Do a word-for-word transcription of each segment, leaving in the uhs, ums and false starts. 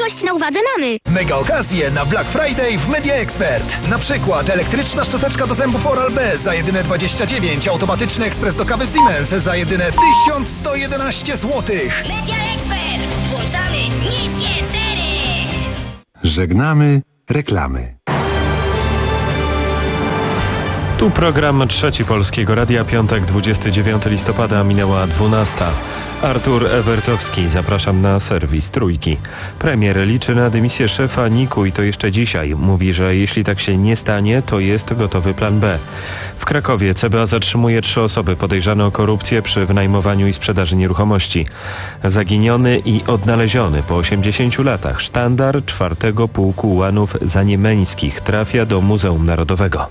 Jakość na uwadze mamy. Mega okazje na Black Friday w Media Expert. Na przykład elektryczna szczoteczka do zębów Oral-B za jedyne dwadzieścia dziewięć, automatyczny ekspres do kawy Siemens za jedyne tysiąc sto jedenaście złotych. Media Expert. Włączamy niskie ceny. Żegnamy reklamy. Tu program Trzeci Polskiego Radia, piątek, dwudziestego dziewiątego listopada, minęła dwunasta. Artur Ewertowski, zapraszam na serwis Trójki. Premier liczy na dymisję szefa niku i to jeszcze dzisiaj. Mówi, że jeśli tak się nie stanie, to jest gotowy plan B. W Krakowie C B A zatrzymuje trzy osoby podejrzane o korupcję przy wynajmowaniu i sprzedaży nieruchomości. Zaginiony i odnaleziony po osiemdziesięciu latach sztandar czwartego Pułku Ułanów Zaniemeńskich trafia do Muzeum Narodowego.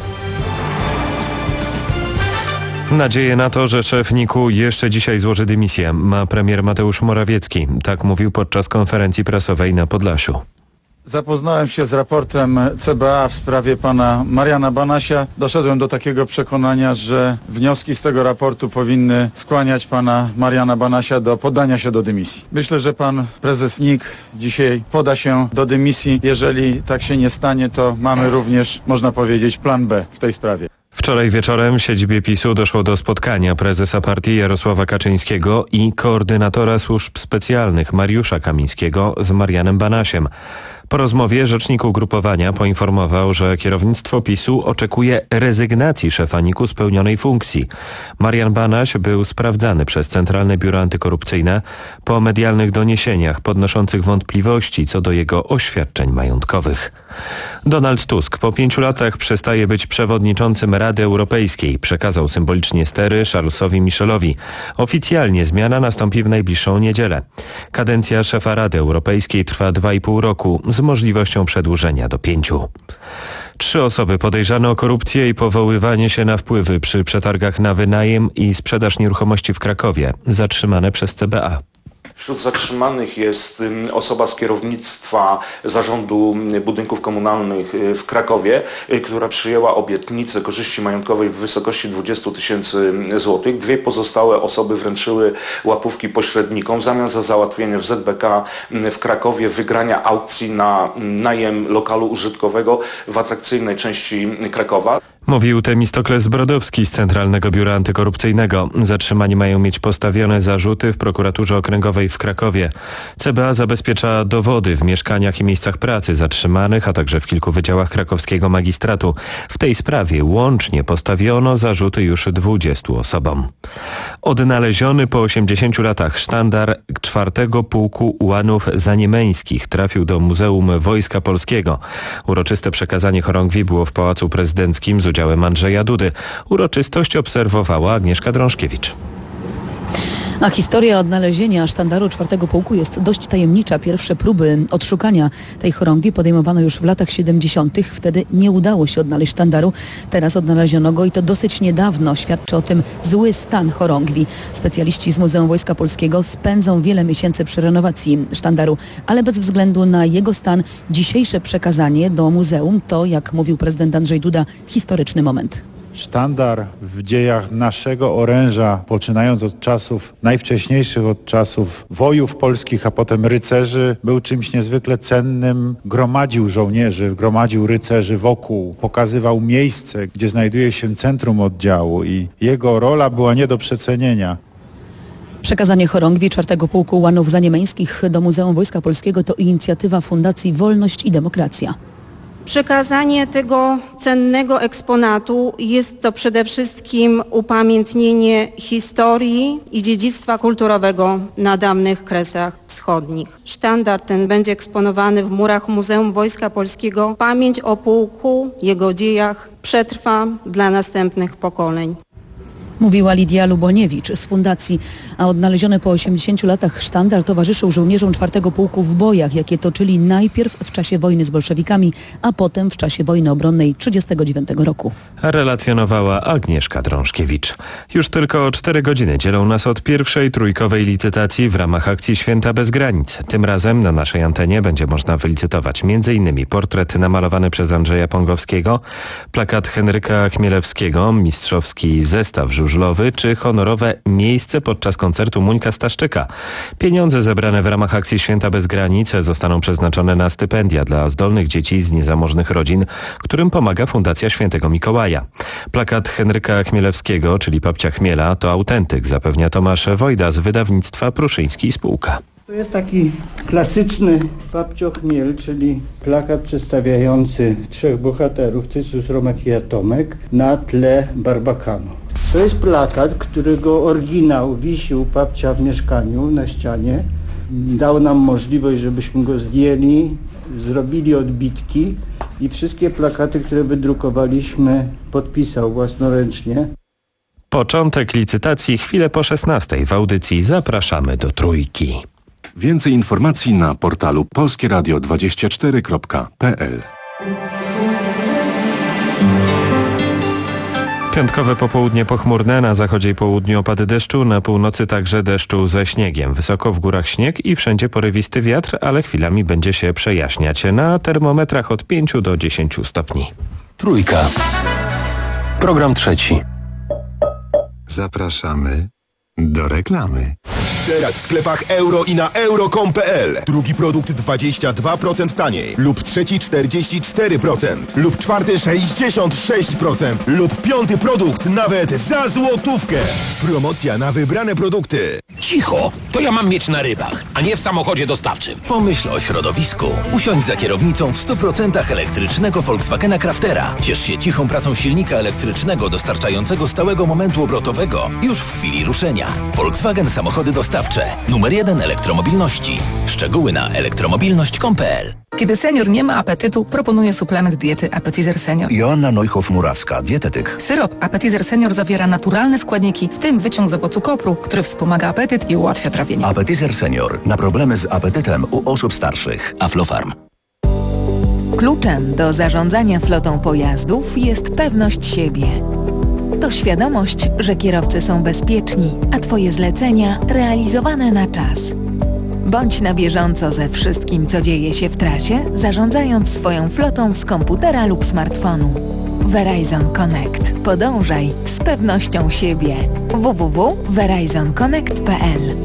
Nadzieję na to, że szef niku jeszcze dzisiaj złoży dymisję, ma premier Mateusz Morawiecki. Tak mówił podczas konferencji prasowej na Podlasiu. Zapoznałem się z raportem C B A w sprawie pana Mariana Banasia. Doszedłem do takiego przekonania, że wnioski z tego raportu powinny skłaniać pana Mariana Banasia do poddania się do dymisji. Myślę, że pan prezes nik dzisiaj poda się do dymisji. Jeżeli tak się nie stanie, to mamy również, można powiedzieć, plan B w tej sprawie. Wczoraj wieczorem w siedzibie PiSu doszło do spotkania prezesa partii Jarosława Kaczyńskiego i koordynatora służb specjalnych Mariusza Kamińskiego z Marianem Banasiem. Po rozmowie rzecznik ugrupowania poinformował, że kierownictwo PiSu oczekuje rezygnacji szefa niku z pełnionej funkcji. Marian Banaś był sprawdzany przez Centralne Biuro Antykorupcyjne po medialnych doniesieniach podnoszących wątpliwości co do jego oświadczeń majątkowych. Donald Tusk po pięciu latach przestaje być przewodniczącym Rady Europejskiej. Przekazał symbolicznie stery Charlesowi Michelowi. Oficjalnie zmiana nastąpi w najbliższą niedzielę. Kadencja szefa Rady Europejskiej trwa dwa i pół roku z możliwością przedłużenia do pięciu. Trzy osoby podejrzane o korupcję i powoływanie się na wpływy przy przetargach na wynajem i sprzedaż nieruchomości w Krakowie, zatrzymane przez C B A. Wśród zatrzymanych jest osoba z kierownictwa Zarządu Budynków Komunalnych w Krakowie, która przyjęła obietnicę korzyści majątkowej w wysokości dwadzieścia tysięcy złotych. Dwie pozostałe osoby wręczyły łapówki pośrednikom w zamian za załatwienie w Z B K w Krakowie wygrania aukcji na najem lokalu użytkowego w atrakcyjnej części Krakowa. Mówił Temistokles Brodowski z Centralnego Biura Antykorupcyjnego. Zatrzymani mają mieć postawione zarzuty w prokuraturze okręgowej w Krakowie. C B A zabezpiecza dowody w mieszkaniach i miejscach pracy zatrzymanych, a także w kilku wydziałach krakowskiego magistratu. W tej sprawie łącznie postawiono zarzuty już dwudziestu osobom. Odnaleziony po osiemdziesięciu latach sztandar czwartego Pułku Ułanów Zaniemeńskich trafił do Muzeum Wojska Polskiego. Uroczyste przekazanie chorągwi było w Pałacu Prezydenckim z udziałem Andrzeja Dudy. Uroczystość obserwowała Agnieszka Drążkiewicz. A historia odnalezienia sztandaru czwartego Pułku jest dość tajemnicza. Pierwsze próby odszukania tej chorągwi podejmowano już w latach siedemdziesiątych. Wtedy nie udało się odnaleźć sztandaru. Teraz odnaleziono go i to dosyć niedawno. Świadczy o tym zły stan chorągwi. Specjaliści z Muzeum Wojska Polskiego spędzą wiele miesięcy przy renowacji sztandaru, ale bez względu na jego stan dzisiejsze przekazanie do muzeum to, jak mówił prezydent Andrzej Duda, historyczny moment. Sztandar w dziejach naszego oręża, poczynając od czasów najwcześniejszych, od czasów wojów polskich, a potem rycerzy, był czymś niezwykle cennym. Gromadził żołnierzy, gromadził rycerzy wokół, pokazywał miejsce, gdzie znajduje się centrum oddziału i jego rola była nie do przecenienia. Przekazanie chorągwi czwartego Pułku Ułanów Zaniemeńskich do Muzeum Wojska Polskiego to inicjatywa Fundacji Wolność i Demokracja. Przekazanie tego cennego eksponatu jest to przede wszystkim upamiętnienie historii i dziedzictwa kulturowego na dawnych Kresach Wschodnich. Sztandar ten będzie eksponowany w murach Muzeum Wojska Polskiego. Pamięć o pułku, jego dziejach przetrwa dla następnych pokoleń. Mówiła Lidia Luboniewicz z fundacji, a odnaleziony po osiemdziesięciu latach sztandar towarzyszył żołnierzom czwartego Pułku w bojach, jakie toczyli najpierw w czasie wojny z bolszewikami, a potem w czasie wojny obronnej trzydziestego dziewiątego roku. Relacjonowała Agnieszka Drążkiewicz. Już tylko cztery godziny dzielą nas od pierwszej trójkowej licytacji w ramach akcji Święta bez granic. Tym razem na naszej antenie będzie można wylicytować między innymi portret namalowany przez Andrzeja Pągowskiego, plakat Henryka Chmielewskiego, mistrzowski zestaw żużlowy czy honorowe miejsce podczas koncertu Muńka Staszczyka. Pieniądze zebrane w ramach akcji Święta bez granic zostaną przeznaczone na stypendia dla zdolnych dzieci z niezamożnych rodzin, którym pomaga Fundacja Świętego Mikołaja. Plakat Henryka Chmielewskiego, czyli Babcia Chmiela, to autentyk, zapewnia Tomasz Wojda z wydawnictwa Pruszyński i Spółka. To jest taki klasyczny Babcio Chmiel, czyli plakat przedstawiający trzech bohaterów, Tysus, Romek i Atomek, na tle Barbakanu. To jest plakat, którego oryginał wisi u babcia w mieszkaniu na ścianie. Dał nam możliwość, żebyśmy go zdjęli, zrobili odbitki i wszystkie plakaty, które wydrukowaliśmy, podpisał własnoręcznie. Początek licytacji chwilę po szesnastej. W audycji zapraszamy do Trójki. Więcej informacji na portalu polskie radio dwadzieścia cztery kropka p l. Piątkowe popołudnie pochmurne, na zachodzie i południu opady deszczu, na północy także deszczu ze śniegiem. Wysoko w górach śnieg i wszędzie porywisty wiatr, ale chwilami będzie się przejaśniać. Na termometrach od pięciu do dziesięciu stopni. Trójka. Program trzeci. Zapraszamy do reklamy. Teraz w sklepach euro i na euro kropka com kropka p l. Drugi produkt dwadzieścia dwa procent taniej. Lub trzeci czterdzieści cztery procent. Lub czwarty sześćdziesiąt sześć procent. Lub piąty produkt nawet za złotówkę. Promocja na wybrane produkty. Cicho! To ja mam mieć na rybach, a nie w samochodzie dostawczym. Pomyśl o środowisku. Usiądź za kierownicą w stu procentach elektrycznego Volkswagena Craftera. Ciesz się cichą pracą silnika elektrycznego dostarczającego stałego momentu obrotowego już w chwili ruszenia. Volkswagen Samochody Dostawcze. Numer jeden elektromobilności. Szczegóły na elektromobilność kropka com kropka p l. Kiedy senior nie ma apetytu, proponuję suplement diety Appetizer Senior. Joanna Neuhoff-Murawska, dietetyk. Syrop Appetizer Senior zawiera naturalne składniki, w tym wyciąg z owocu kopru, który wspomaga apetyt i ułatwia trawienie. Appetizer Senior. Na problemy z apetytem u osób starszych. Aflofarm. Kluczem do zarządzania flotą pojazdów jest pewność siebie. To świadomość, że kierowcy są bezpieczni, a Twoje zlecenia realizowane na czas. Bądź na bieżąco ze wszystkim, co dzieje się w trasie, zarządzając swoją flotą z komputera lub smartfonu. Verizon Connect. Podążaj z pewnością siebie. w w w kropka verizon connect kropka p l.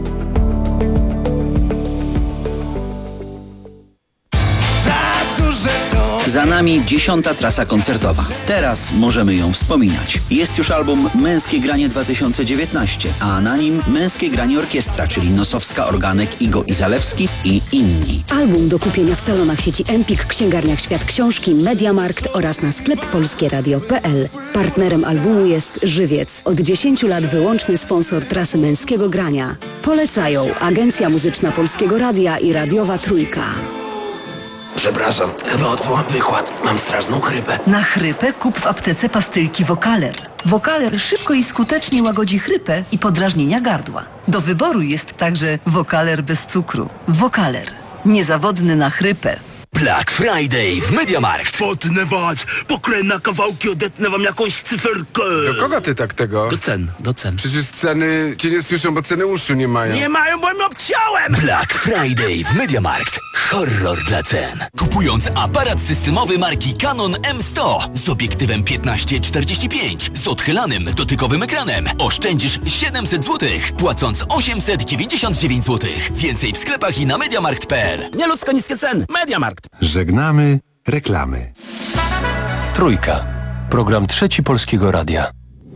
Za nami dziesiąta trasa koncertowa. Teraz możemy ją wspominać. Jest już album Męskie Granie dwa tysiące dziewiętnaście, a na nim Męskie Granie Orkiestra, czyli Nosowska, Organek, Igo i Zalewski i inni. Album do kupienia w salonach sieci Empik, księgarniach Świat Książki, Mediamarkt oraz na sklep polskie radio kropka p l. Partnerem albumu jest Żywiec. Od dziesięciu lat wyłączny sponsor trasy Męskiego Grania. Polecają Agencja Muzyczna Polskiego Radia i Radiowa Trójka. Przepraszam, chyba odwołam wykład. Mam straszną chrypę. Na chrypę kup w aptece pastylki Wokaler. Wokaler szybko i skutecznie łagodzi chrypę i podrażnienia gardła. Do wyboru jest także Wokaler bez cukru. Wokaler. Niezawodny na chrypę. Black Friday w Mediamarkt. Potnę was, pokrę na kawałki, odetnę wam jakąś cyferkę. Do kogo ty tak tego? Do cen, do cen. Przecież ceny cię nie słyszą, bo ceny uszu nie mają. Nie mają, bo mi obciąłem! Black Friday w Mediamarkt. Horror dla cen. Kupując aparat systemowy marki Canon M sto z obiektywem piętnaście czterdzieści pięć z odchylanym dotykowym ekranem oszczędzisz siedemset złotych, płacąc osiemset dziewięćdziesiąt dziewięć złotych. Więcej w sklepach i na mediamarkt kropka p l. Nieludzko niskie ceny. Mediamarkt. Żegnamy reklamy. Trójka. Program trzeci Polskiego Radia.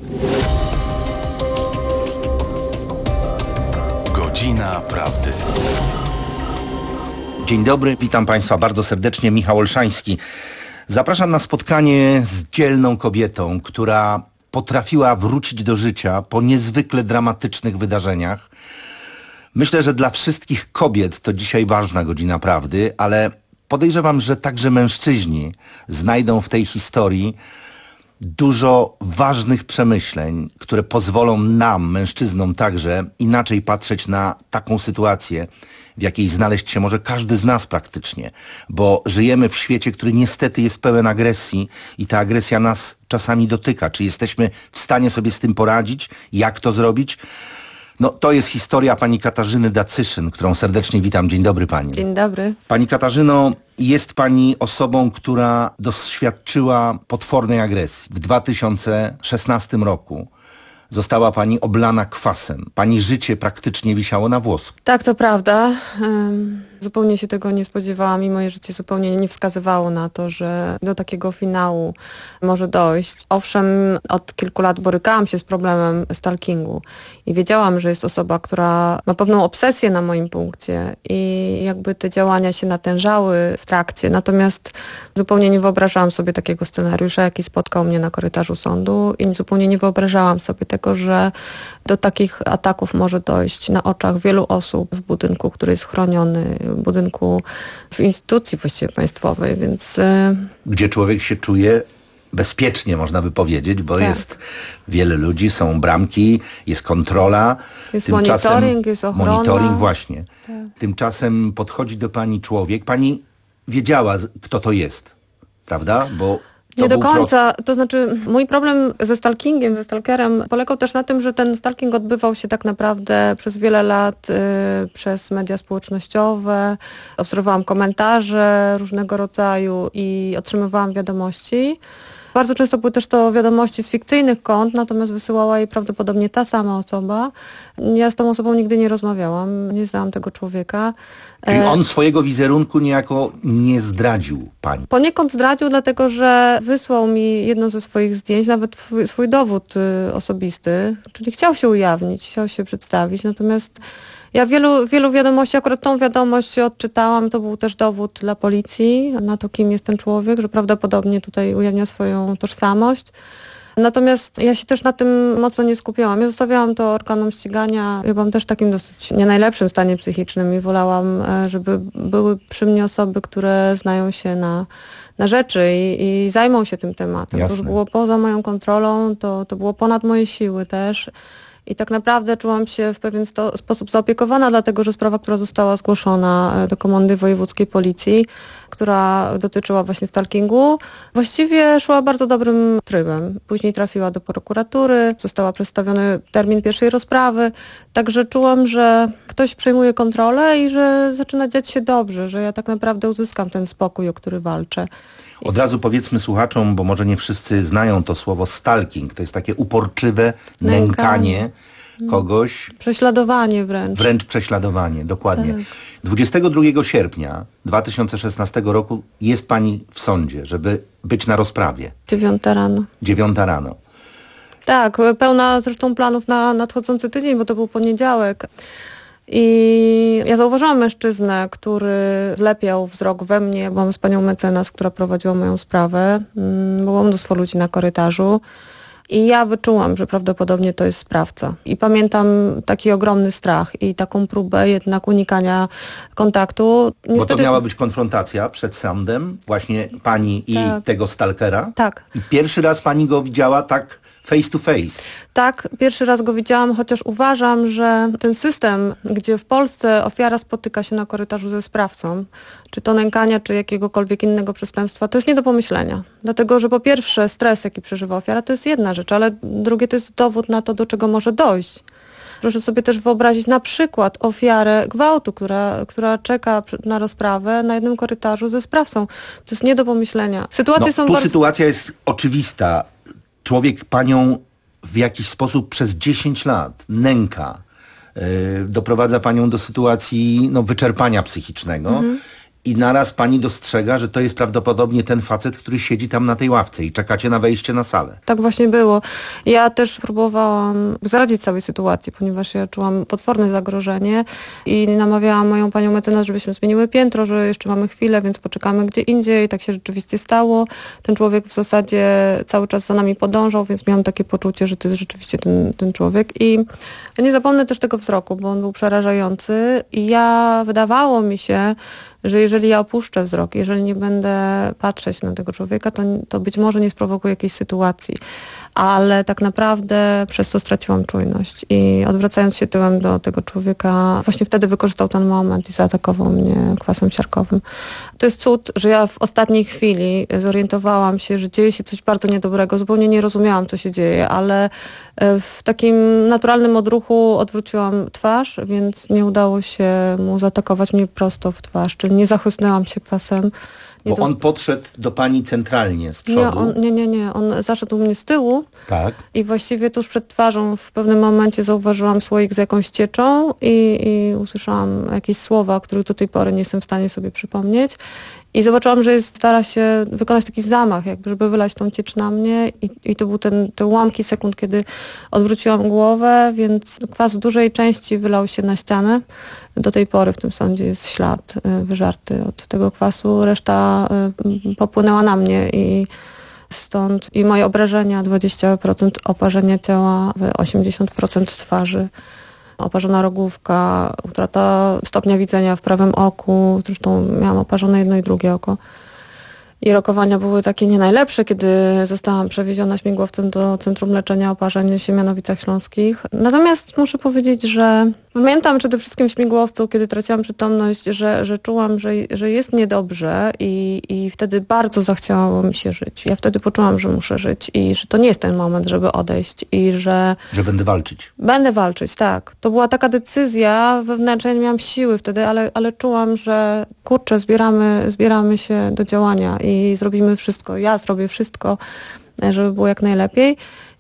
Godzina Prawdy. Dzień dobry, witam Państwa bardzo serdecznie, Michał Olszański. Zapraszam na spotkanie z dzielną kobietą, która potrafiła wrócić do życia po niezwykle dramatycznych wydarzeniach. Myślę, że dla wszystkich kobiet to dzisiaj ważna godzina prawdy, ale podejrzewam, że także mężczyźni znajdą w tej historii dużo ważnych przemyśleń, które pozwolą nam, mężczyznom także, inaczej patrzeć na taką sytuację, w jakiej znaleźć się może każdy z nas praktycznie, bo żyjemy w świecie, który niestety jest pełen agresji i ta agresja nas czasami dotyka. Czy jesteśmy w stanie sobie z tym poradzić? Jak to zrobić? No, to jest historia pani Katarzyny Dacyszyn, którą serdecznie witam. Dzień dobry pani. Dzień dobry. Pani Katarzyno, jest pani osobą, która doświadczyła potwornej agresji. W dwa tysiące szesnastym roku została pani oblana kwasem. Pani życie praktycznie wisiało na włosku. Tak, to prawda. Um, zupełnie się tego nie spodziewałam i moje życie zupełnie nie wskazywało na to, że do takiego finału może dojść. Owszem, od kilku lat borykałam się z problemem stalkingu i wiedziałam, że jest osoba, która ma pewną obsesję na moim punkcie i jakby te działania się natężały w trakcie. Natomiast zupełnie nie wyobrażałam sobie takiego scenariusza, jaki spotkał mnie na korytarzu sądu i zupełnie nie wyobrażałam sobie tego, że do takich ataków może dojść na oczach wielu osób w budynku, który jest chroniony, w budynku, w instytucji właściwie państwowej, więc... Gdzie człowiek się czuje bezpiecznie, można by powiedzieć, bo tak. Jest wiele ludzi, są bramki, jest kontrola. Jest Tymczasem monitoring, jest ochrona. Monitoring, właśnie. Tak. Tymczasem podchodzi do pani człowiek. Pani wiedziała, kto to jest, prawda? Bo nie do końca, pro... to znaczy mój problem ze stalkingiem, ze stalkerem polegał też na tym, że ten stalking odbywał się tak naprawdę przez wiele lat y, przez media społecznościowe. Obserwowałam komentarze różnego rodzaju i otrzymywałam wiadomości. Bardzo często były też to wiadomości z fikcyjnych kont, natomiast wysyłała je prawdopodobnie ta sama osoba. Ja z tą osobą nigdy nie rozmawiałam, nie znałam tego człowieka. Czyli on swojego wizerunku niejako nie zdradził pani? Poniekąd zdradził, dlatego że wysłał mi jedno ze swoich zdjęć, nawet swój, swój dowód osobisty, czyli chciał się ujawnić, chciał się przedstawić, natomiast ja wielu, wielu wiadomości, akurat tą wiadomość odczytałam, to był też dowód dla policji na to, kim jest ten człowiek, że prawdopodobnie tutaj ujawnia swoją tożsamość. Natomiast ja się też na tym mocno nie skupiałam. Ja zostawiałam to organom ścigania. Ja byłam też w takim dosyć nie najlepszym stanie psychicznym i wolałam, żeby były przy mnie osoby, które znają się na, na rzeczy i, i zajmą się tym tematem. Jasne. To już było poza moją kontrolą, to, to było ponad moje siły też. I tak naprawdę czułam się w pewien sto- sposób zaopiekowana, dlatego że sprawa, która została zgłoszona do Komendy Wojewódzkiej Policji, która dotyczyła właśnie stalkingu, właściwie szła bardzo dobrym trybem. Później trafiła do prokuratury, została przedstawiony termin pierwszej rozprawy, także czułam, że ktoś przejmuje kontrolę i że zaczyna dziać się dobrze, że ja tak naprawdę uzyskam ten spokój, o który walczę. Od razu powiedzmy słuchaczom, bo może nie wszyscy znają to słowo stalking. To jest takie uporczywe nękanie, nękanie kogoś. Prześladowanie wręcz. Wręcz prześladowanie, dokładnie. Tak. dwudziestego drugiego sierpnia dwa tysiące szesnastego roku jest pani w sądzie, żeby być na rozprawie. Dziewiąta rano. Dziewiąta rano. Tak, pełna zresztą planów na nadchodzący tydzień, bo to był poniedziałek. I ja zauważyłam mężczyznę, który wlepiał wzrok we mnie. Byłam z panią mecenas, która prowadziła moją sprawę. Było mnóstwo ludzi na korytarzu. I ja wyczułam, że prawdopodobnie to jest sprawca. I pamiętam taki ogromny strach i taką próbę jednak unikania kontaktu. Niestety... Bo to miała być konfrontacja przed sądem, właśnie pani i tak. tego stalkera. Tak. I pierwszy raz pani go widziała tak face to face. Tak, pierwszy raz go widziałam, chociaż uważam, że ten system, gdzie w Polsce ofiara spotyka się na korytarzu ze sprawcą, czy to nękania, czy jakiegokolwiek innego przestępstwa, to jest nie do pomyślenia. Dlatego, że po pierwsze stres, jaki przeżywa ofiara, to jest jedna rzecz, ale drugie to jest dowód na to, do czego może dojść. Proszę sobie też wyobrazić na przykład ofiarę gwałtu, która, która czeka na rozprawę na jednym korytarzu ze sprawcą. To jest nie do pomyślenia. Sytuacje no, są tu bardzo... sytuacja jest oczywista. Człowiek panią w jakiś sposób przez dziesięć lat nęka, yy, doprowadza panią do sytuacji no, wyczerpania psychicznego. Mhm. I naraz pani dostrzega, że to jest prawdopodobnie ten facet, który siedzi tam na tej ławce i czekacie na wejście na salę. Tak właśnie było. Ja też próbowałam zaradzić całej sytuacji, ponieważ ja czułam potworne zagrożenie i namawiałam moją panią mecenas, żebyśmy zmieniły piętro, że jeszcze mamy chwilę, więc poczekamy gdzie indziej. Tak się rzeczywiście stało. Ten człowiek w zasadzie cały czas za nami podążał, więc miałam takie poczucie, że to jest rzeczywiście ten, ten człowiek. I ja nie zapomnę też tego wzroku, bo on był przerażający i ja, wydawało mi się, że jeżeli ja opuszczę wzrok, jeżeli nie będę patrzeć na tego człowieka, to, to być może nie sprowokuje jakiejś sytuacji. Ale tak naprawdę przez to straciłam czujność i odwracając się tyłem do tego człowieka, właśnie wtedy wykorzystał ten moment i zaatakował mnie kwasem siarkowym. To jest cud, że ja w ostatniej chwili zorientowałam się, że dzieje się coś bardzo niedobrego. Zupełnie nie rozumiałam, co się dzieje, ale w takim naturalnym odruchu odwróciłam twarz, więc nie udało się mu zaatakować mnie prosto w twarz, czyli nie zachłysnęłam się kwasem, Bo on podszedł do pani centralnie z przodu. Nie, on, nie, nie, nie. On zaszedł u mnie z tyłu. Tak. I właściwie tuż przed twarzą w pewnym momencie zauważyłam słoik z jakąś cieczą i, i usłyszałam jakieś słowa, których do tej pory nie jestem w stanie sobie przypomnieć. I zobaczyłam, że jest, stara się wykonać taki zamach, jakby, żeby wylać tą ciecz na mnie. I, i to był ten, te ułamki sekund, kiedy odwróciłam głowę, więc kwas w dużej części wylał się na ścianę. Do tej pory w tym sądzie jest ślad wyżarty od tego kwasu. Reszta popłynęła na mnie i stąd i moje obrażenia, dwadzieścia procent oparzenia ciała, osiemdziesiąt procent twarzy. Oparzona rogówka, utrata stopnia widzenia w prawym oku, zresztą miałam oparzone jedno i drugie oko. I rokowania były takie nie najlepsze, kiedy zostałam przewieziona śmigłowcem do Centrum Leczenia Oparzeń w Siemianowicach Śląskich. Natomiast muszę powiedzieć, że pamiętam przede wszystkim w śmigłowcu, kiedy traciłam przytomność, że, że czułam, że, że jest niedobrze i, i wtedy bardzo zachciało mi się żyć. Ja wtedy poczułam, że muszę żyć i że to nie jest ten moment, żeby odejść i że... Że będę walczyć. Będę walczyć, tak. To była taka decyzja wewnętrzna, ja nie miałam siły wtedy, ale, ale czułam, że kurczę, zbieramy, zbieramy się do działania i zrobimy wszystko. Ja zrobię wszystko, żeby było jak najlepiej.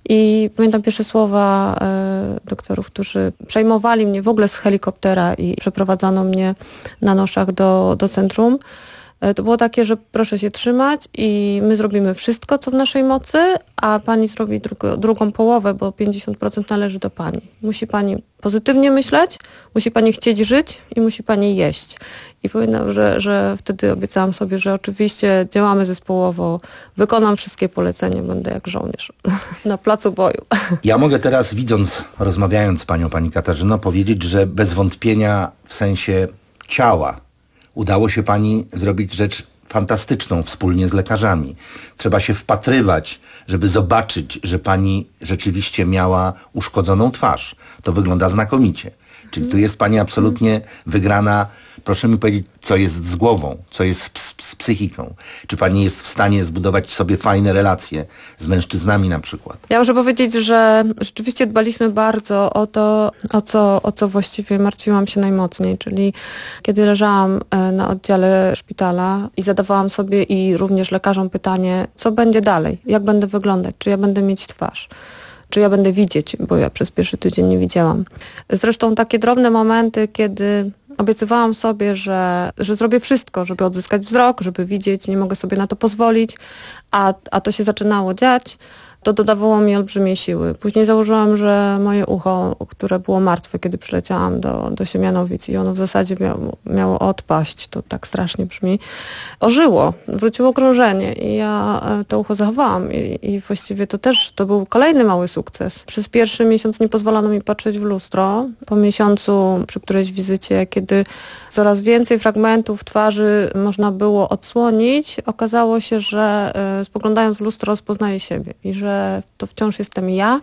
I pamiętam pierwsze słowa e, doktorów, którzy przejmowali mnie w ogóle z helikoptera i przeprowadzano mnie na noszach do, do centrum. E, to było takie, że proszę się trzymać i my zrobimy wszystko, co w naszej mocy, a pani zrobi drugo, drugą połowę, bo pięćdziesiąt procent należy do pani. Musi pani pozytywnie myśleć, musi pani chcieć żyć i musi pani jeść. I pamiętam, że, że wtedy obiecałam sobie, że oczywiście działamy zespołowo, wykonam wszystkie polecenia, będę jak żołnierz na placu boju. Ja mogę teraz, widząc, rozmawiając z panią, pani Katarzyno, powiedzieć, że bez wątpienia w sensie ciała udało się pani zrobić rzecz fantastyczną wspólnie z lekarzami. Trzeba się wpatrywać, żeby zobaczyć, że pani rzeczywiście miała uszkodzoną twarz. To wygląda znakomicie. Czyli tu jest pani absolutnie wygrana. Proszę mi powiedzieć, co jest z głową, co jest z, z psychiką. Czy pani jest w stanie zbudować sobie fajne relacje z mężczyznami na przykład? Ja muszę powiedzieć, że rzeczywiście dbaliśmy bardzo o to, o co, o co właściwie martwiłam się najmocniej, czyli kiedy leżałam na oddziale szpitala i zadawałam sobie i również lekarzom pytanie, co będzie dalej, jak będę wyglądać, czy ja będę mieć twarz. Czy ja będę widzieć, bo ja przez pierwszy tydzień nie widziałam. Zresztą takie drobne momenty, kiedy obiecywałam sobie, że, że zrobię wszystko, żeby odzyskać wzrok, żeby widzieć, nie mogę sobie na to pozwolić, a, a to się zaczynało dziać, to dodawało mi olbrzymiej siły. Później założyłam, że moje ucho, które było martwe, kiedy przyleciałam do, do Siemianowic i ono w zasadzie miało, miało odpaść, to tak strasznie brzmi, ożyło, wróciło krążenie i ja to ucho zachowałam i, i właściwie to też, to był kolejny mały sukces. Przez pierwszy miesiąc nie pozwalano mi patrzeć w lustro. Po miesiącu, przy którejś wizycie, kiedy coraz więcej fragmentów twarzy można było odsłonić, okazało się, że y, spoglądając w lustro rozpoznaję siebie i że to wciąż jestem ja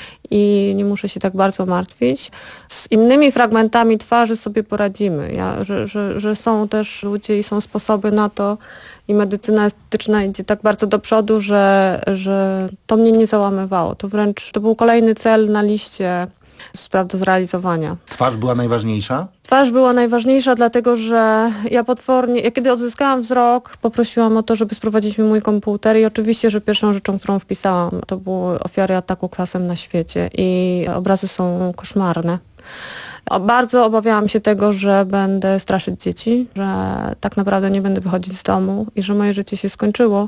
i nie muszę się tak bardzo martwić. Z innymi fragmentami twarzy sobie poradzimy, ja, że, że, że są też ludzie i są sposoby na to i medycyna estetyczna idzie tak bardzo do przodu, że, że to mnie nie załamywało. To wręcz to był kolejny cel na liście spraw do zrealizowania. Twarz była najważniejsza? Twarz była najważniejsza, dlatego że ja potwornie, ja kiedy odzyskałam wzrok, poprosiłam o to, żeby sprowadzić mi mój komputer i oczywiście, że pierwszą rzeczą, którą wpisałam, to były ofiary ataku kwasem na świecie i obrazy są koszmarne. Bardzo obawiałam się tego, że będę straszyć dzieci, że tak naprawdę nie będę wychodzić z domu i że moje życie się skończyło.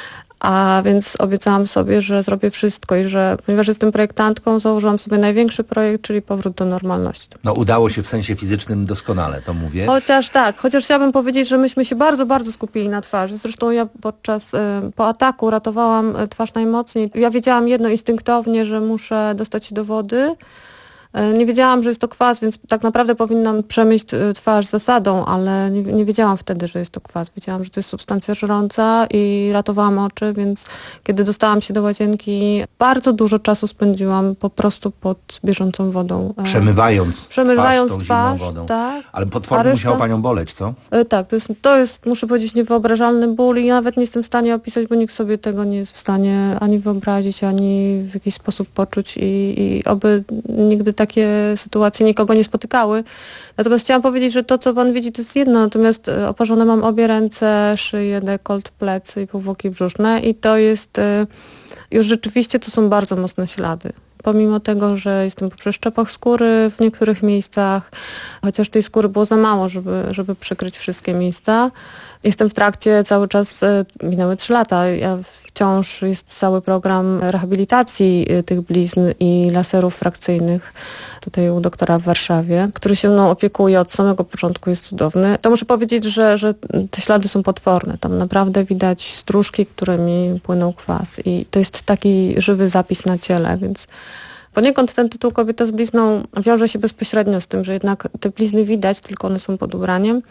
A więc obiecałam sobie, że zrobię wszystko i że, ponieważ jestem projektantką, założyłam sobie największy projekt, czyli powrót do normalności. No udało się w sensie fizycznym doskonale, to mówię. Chociaż tak, chociaż chciałabym powiedzieć, że myśmy się bardzo, bardzo skupili na twarzy. Zresztą ja podczas, po ataku ratowałam twarz najmocniej. Ja wiedziałam jedno instynktownie, że muszę dostać się do wody. Nie wiedziałam, że jest to kwas, więc tak naprawdę powinnam przemyć twarz zasadą, ale nie, nie wiedziałam wtedy, że jest to kwas. Wiedziałam, że to jest substancja żrąca i ratowałam oczy, więc kiedy dostałam się do łazienki, bardzo dużo czasu spędziłam po prostu pod bieżącą wodą. Przemywając, Przemywając twarz, twarz, tą zimną wodą. Tak. Ale potwornie reszta... musiało panią boleć, co? Tak, to jest, to jest, muszę powiedzieć, niewyobrażalny ból i ja nawet nie jestem w stanie opisać, bo nikt sobie tego nie jest w stanie ani wyobrazić, ani w jakiś sposób poczuć i, i oby nigdy takie sytuacje nikogo nie spotykały. Natomiast chciałam powiedzieć, że to, co pan widzi, to jest jedno, natomiast oparzone mam obie ręce, szyję, dekolt, plecy i powłoki brzuszne i to jest już rzeczywiście, to są bardzo mocne ślady. Pomimo tego, że jestem po przeszczepach skóry w niektórych miejscach, chociaż tej skóry było za mało, żeby, żeby przykryć wszystkie miejsca. Jestem w trakcie cały czas, minęły trzy lata, ja wciąż jest cały program rehabilitacji tych blizn i laserów frakcyjnych tutaj u doktora w Warszawie, który się mną opiekuje od samego początku, jest cudowny. To muszę powiedzieć, że, że te ślady są potworne. Tam naprawdę widać stróżki, którymi płynął kwas i to jest taki żywy zapis na ciele, więc poniekąd ten tytuł Kobieta z blizną wiąże się bezpośrednio z tym, że jednak te blizny widać, tylko one są pod ubraniem,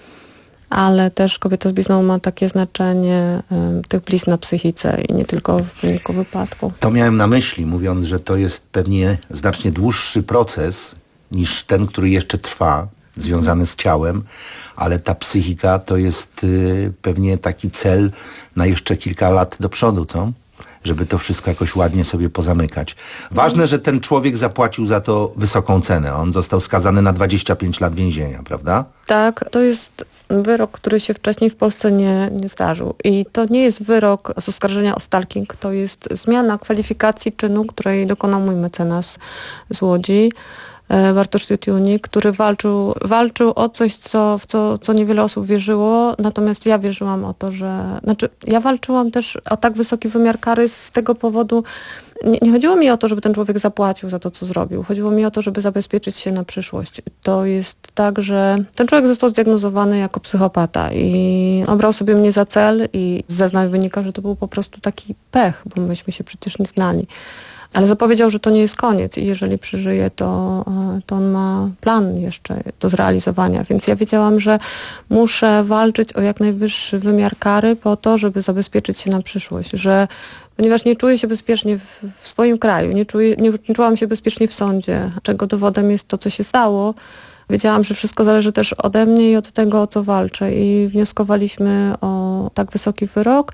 ale też Kobieta z blizną ma takie znaczenie y, tych blizn na psychice i nie tylko w wyniku wypadku. To miałem na myśli, mówiąc, że to jest pewnie znacznie dłuższy proces niż ten, który jeszcze trwa, związany z ciałem, ale ta psychika to jest y, pewnie taki cel na jeszcze kilka lat do przodu, co? Żeby to wszystko jakoś ładnie sobie pozamykać. Ważne, że ten człowiek zapłacił za to wysoką cenę. On został skazany na dwadzieścia pięć lat więzienia, prawda? Tak, to jest wyrok, który się wcześniej w Polsce nie, nie zdarzył. I to nie jest wyrok z oskarżenia o stalking, to jest zmiana kwalifikacji czynu, której dokonał mój mecenas z Łodzi, Bartosz Jutiunik, który walczył, walczył o coś, co, w co, co niewiele osób wierzyło, natomiast ja wierzyłam o to, że... Znaczy, ja walczyłam też o tak wysoki wymiar kary z tego powodu... Nie, nie chodziło mi o to, żeby ten człowiek zapłacił za to, co zrobił. Chodziło mi o to, żeby zabezpieczyć się na przyszłość. To jest tak, że ten człowiek został zdiagnozowany jako psychopata i obrał sobie mnie za cel i z zeznań wynika, że to był po prostu taki pech, bo myśmy się przecież nie znali. Ale zapowiedział, że to nie jest koniec i jeżeli przeżyje, to, to on ma plan jeszcze do zrealizowania. Więc ja wiedziałam, że muszę walczyć o jak najwyższy wymiar kary po to, żeby zabezpieczyć się na przyszłość. Że ponieważ nie czuję się bezpiecznie w, w swoim kraju, nie, czuję, nie, nie czułam się bezpiecznie w sądzie, czego dowodem jest to, co się stało, wiedziałam, że wszystko zależy też ode mnie i od tego, o co walczę. I wnioskowaliśmy o tak wysoki wyrok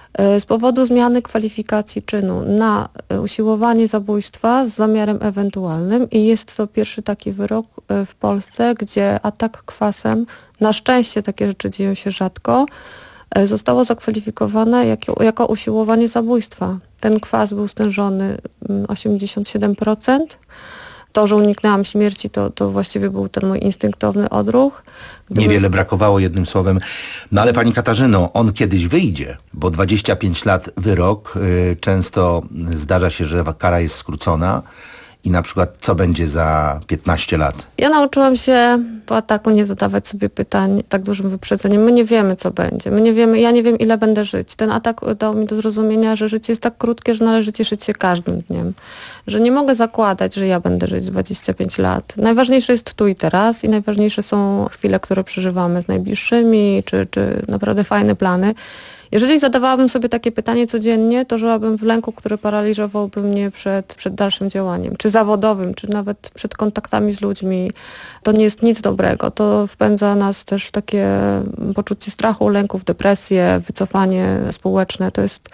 z powodu zmiany kwalifikacji czynu na usiłowanie zabójstwa z zamiarem ewentualnym i jest to pierwszy taki wyrok w Polsce, gdzie atak kwasem, na szczęście takie rzeczy dzieją się rzadko, zostało zakwalifikowane jako, jako usiłowanie zabójstwa. Ten kwas był stężony osiemdziesiąt siedem procent. To, że uniknęłam śmierci, to, to właściwie był ten mój instynktowny odruch. Gdyby... Niewiele brakowało, jednym słowem. No ale pani Katarzyno, on kiedyś wyjdzie, bo dwadzieścia pięć lat wyrok, yy, często zdarza się, że kara jest skrócona i na przykład co będzie za piętnaście lat? Ja nauczyłam się po ataku nie zadawać sobie pytań tak dużym wyprzedzeniem. My nie wiemy, co będzie. My nie wiemy, ja nie wiem, ile będę żyć. Ten atak dał mi do zrozumienia, że życie jest tak krótkie, że należy cieszyć się każdym dniem. Że nie mogę zakładać, że ja będę żyć dwadzieścia pięć lat. Najważniejsze jest tu i teraz i najważniejsze są chwile, które przeżywamy z najbliższymi, czy, czy naprawdę fajne plany. Jeżeli zadawałabym sobie takie pytanie codziennie, to żyłabym w lęku, który paraliżowałby mnie przed, przed dalszym działaniem, czy zawodowym, czy nawet przed kontaktami z ludźmi. To nie jest nic dobrego. To wpędza nas też w takie poczucie strachu, lęków, depresję, wycofanie społeczne. To jest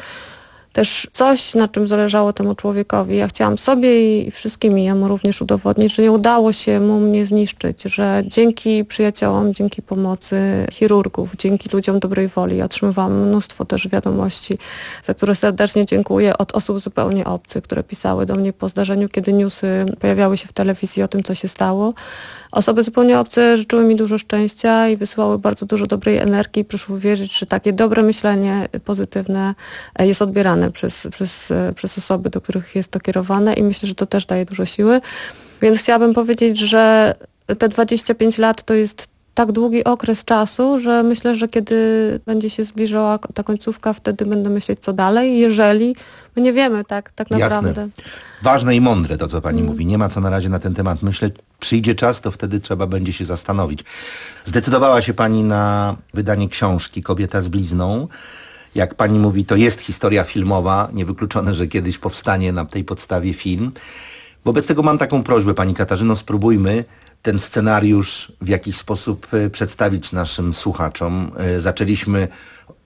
też coś, na czym zależało temu człowiekowi. Ja chciałam sobie i wszystkim i jemu również udowodnić, że nie udało się mu mnie zniszczyć, że dzięki przyjaciołom, dzięki pomocy chirurgów, dzięki ludziom dobrej woli otrzymywałam mnóstwo też wiadomości, za które serdecznie dziękuję, od osób zupełnie obcych, które pisały do mnie po zdarzeniu, kiedy newsy pojawiały się w telewizji o tym, co się stało. Osoby zupełnie obce życzyły mi dużo szczęścia i wysyłały bardzo dużo dobrej energii. Proszę uwierzyć, że takie dobre myślenie pozytywne jest odbierane przez, przez, przez osoby, do których jest to kierowane i myślę, że to też daje dużo siły. Więc chciałabym powiedzieć, że te dwadzieścia pięć lat to jest tak długi okres czasu, że myślę, że kiedy będzie się zbliżała ta końcówka, wtedy będę myśleć, co dalej, jeżeli my nie wiemy tak, tak naprawdę. Jasne. Ważne i mądre to, co pani mm. mówi. Nie ma co na razie na ten temat myśleć. Przyjdzie czas, to wtedy trzeba będzie się zastanowić. Zdecydowała się pani na wydanie książki Kobieta z blizną. Jak pani mówi, to jest historia filmowa. Niewykluczone, że kiedyś powstanie na tej podstawie film. Wobec tego mam taką prośbę, pani Katarzyno, spróbujmy ten scenariusz w jakiś sposób przedstawić naszym słuchaczom. Zaczęliśmy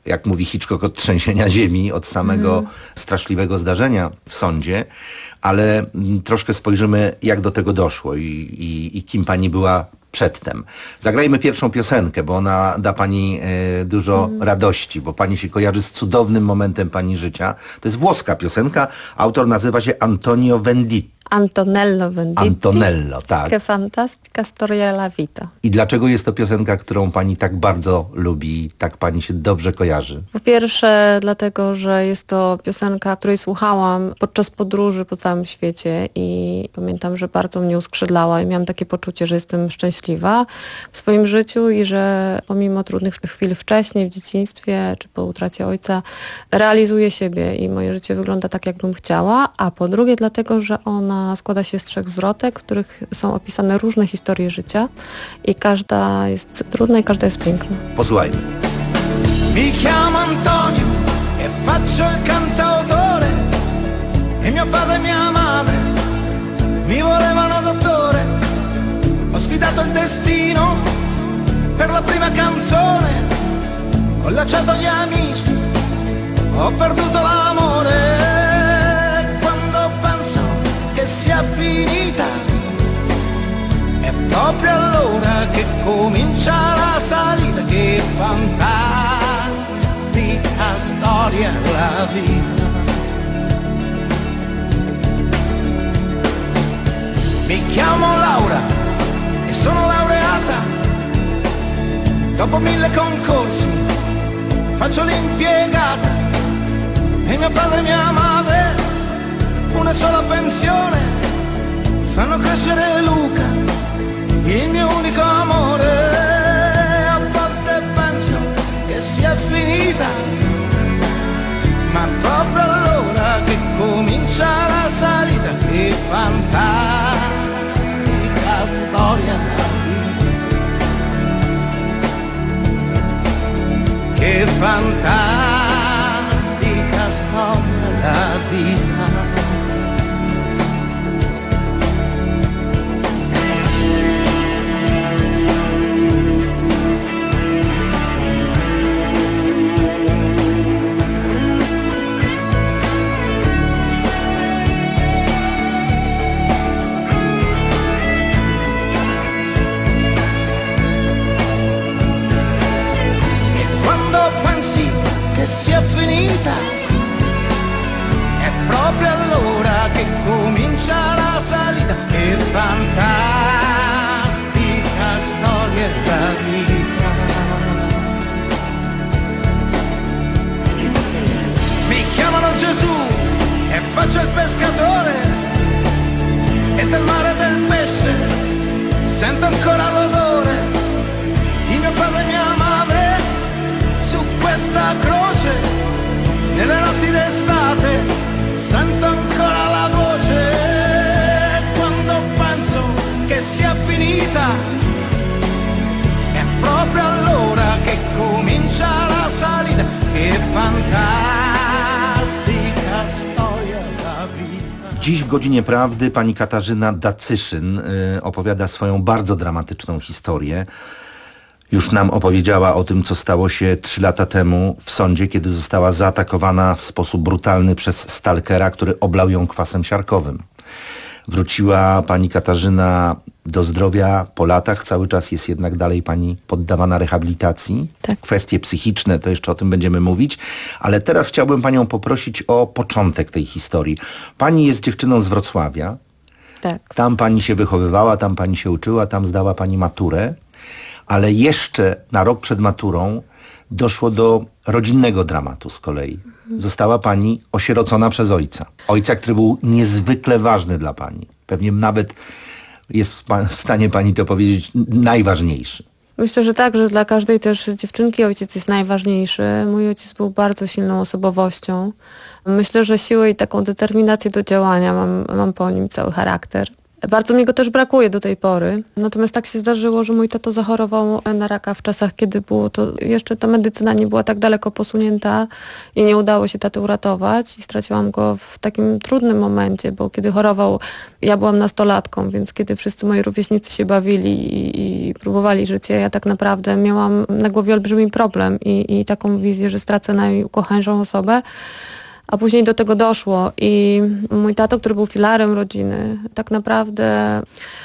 jak mówi Hitchcock, od trzęsienia ziemi, od samego mm. straszliwego zdarzenia w sądzie, ale troszkę spojrzymy, jak do tego doszło i, i, i kim pani była przedtem. Zagrajmy pierwszą piosenkę, bo ona da pani e, dużo mm. radości, bo pani się kojarzy z cudownym momentem pani życia. To jest włoska piosenka, autor nazywa się Antonio Venditti. Antonello Venditti. Antonello, tak. Che fantastica storia la vita. I dlaczego jest to piosenka, którą pani tak bardzo lubi, tak pani się dobrze kojarzy? Po pierwsze dlatego, że jest to piosenka, której słuchałam podczas podróży po całym świecie i pamiętam, że bardzo mnie uskrzydlała i miałam takie poczucie, że jestem szczęśliwa w swoim życiu i że pomimo trudnych chwil wcześniej, w dzieciństwie czy po utracie ojca, realizuję siebie i moje życie wygląda tak, jakbym chciała, a po drugie dlatego, że ona składa się z trzech zwrotek, w których są opisane różne historie życia i każda jest trudna i każda jest piękna. Posłuchajmy. Mi chiamo Antonio e faccio il cantautore e mio padre e mia madre mi volevano dottore. Ho sfidato il destino per la prima canzone, ho lasciato gli amici, ho perduto l'amore. Sia finita, è proprio allora che comincia la salita, che fantastica storia la vita. Mi chiamo Laura e sono laureata, dopo mille concorsi faccio l'impiegata e mio padre e mia madre una sola pensione fanno crescere Luca, il mio unico amore. A volte penso che sia finita, ma proprio allora che comincia la salita, che fantastica storia la vita, che fantastica storia la vita. Sia finita, è proprio allora che comincia la salita, che fantastica storia la vita. Mi chiamano Gesù e faccio il pescatore e del mare e del pesce sento ancora l'odore di mio padre e mia madre su questa croce, nelle notti d'estate sento ancora la voce. Quando penso che sia finita, è proprio allora che comincia la salita, che fantastica storia la vita. Dziś w Godzinie Prawdy pani Katarzyna Dacyszyn y, opowiada swoją bardzo dramatyczną historię. Już nam opowiedziała o tym, co stało się trzy lata temu w sądzie, kiedy została zaatakowana w sposób brutalny przez stalkera, który oblał ją kwasem siarkowym. Wróciła pani Katarzyna do zdrowia po latach, cały czas jest jednak dalej pani poddawana rehabilitacji. Tak. Kwestie psychiczne, to jeszcze o tym będziemy mówić, ale teraz chciałbym panią poprosić o początek tej historii. Pani jest dziewczyną z Wrocławia. Tak. Tam pani się wychowywała, tam pani się uczyła, tam zdała pani maturę. Ale jeszcze na rok przed maturą doszło do rodzinnego dramatu z kolei. Została pani osierocona przez ojca. Ojca, który był niezwykle ważny dla pani. Pewnie nawet jest w stanie pani to powiedzieć najważniejszy. Myślę, że tak, że dla każdej też dziewczynki ojciec jest najważniejszy. Mój ojciec był bardzo silną osobowością. Myślę, że siłę i taką determinację do działania mam, mam po nim cały charakter. Bardzo mi go też brakuje do tej pory. Natomiast tak się zdarzyło, że mój tato zachorował na raka w czasach, kiedy było to, jeszcze ta medycyna nie była tak daleko posunięta i nie udało się taty uratować i straciłam go w takim trudnym momencie, bo kiedy chorował, ja byłam nastolatką, więc kiedy wszyscy moi rówieśnicy się bawili i, i próbowali życie, ja tak naprawdę miałam na głowie olbrzymi problem i, i taką wizję, że stracę najukochańszą osobę. A później do tego doszło i mój tato, który był filarem rodziny, tak naprawdę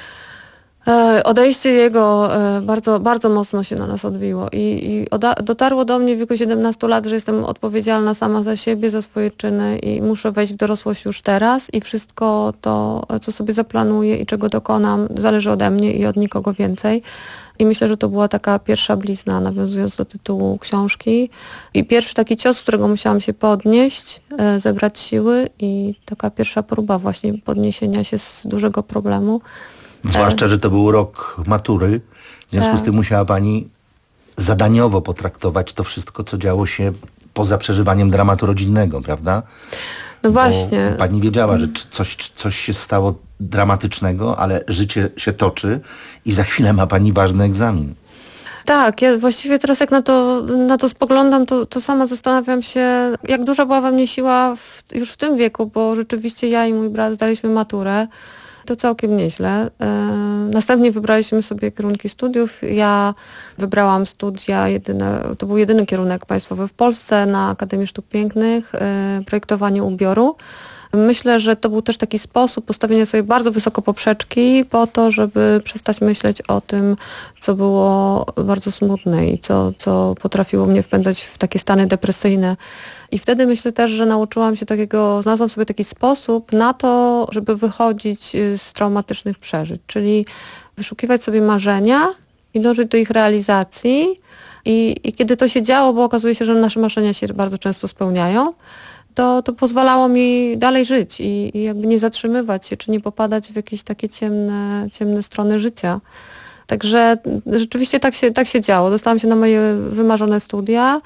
odejście jego bardzo, bardzo mocno się na nas odbiło i, i oda- dotarło do mnie w wieku siedemnastu lat, że jestem odpowiedzialna sama za siebie, za swoje czyny i muszę wejść w dorosłość już teraz i wszystko to, co sobie zaplanuję i czego dokonam, zależy ode mnie i od nikogo więcej. I myślę, że to była taka pierwsza blizna, nawiązując do tytułu książki. I pierwszy taki cios, z którego musiałam się podnieść, e, zebrać siły i taka pierwsza próba właśnie podniesienia się z dużego problemu. Zwłaszcza, że to był rok matury. W związku Tak. z tym musiała pani zadaniowo potraktować to wszystko, co działo się poza przeżywaniem dramatu rodzinnego, prawda? No Bo właśnie. pani wiedziała, że coś, coś się stało dramatycznego, ale życie się toczy i za chwilę ma pani ważny egzamin. Tak, ja właściwie teraz jak na to, na to spoglądam, to, to sama zastanawiam się, jak duża była we mnie siła w, już w tym wieku, bo rzeczywiście ja i mój brat zdaliśmy maturę. To całkiem nieźle. Następnie wybraliśmy sobie kierunki studiów. Ja wybrałam studia, jedyne, to był jedyny kierunek państwowy w Polsce na Akademii Sztuk Pięknych, projektowanie ubioru. Myślę, że to był też taki sposób postawienia sobie bardzo wysoko poprzeczki po to, żeby przestać myśleć o tym, co było bardzo smutne i co, co potrafiło mnie wpędzać w takie stany depresyjne. I wtedy myślę też, że nauczyłam się takiego, znalazłam sobie taki sposób na to, żeby wychodzić z traumatycznych przeżyć, czyli wyszukiwać sobie marzenia i dążyć do ich realizacji. I, i kiedy to się działo, bo okazuje się, że nasze marzenia się bardzo często spełniają, to, to pozwalało mi dalej żyć i, i jakby nie zatrzymywać się, czy nie popadać w jakieś takie ciemne, ciemne strony życia. Także rzeczywiście tak się, tak się działo. Dostałam się na moje wymarzone studia.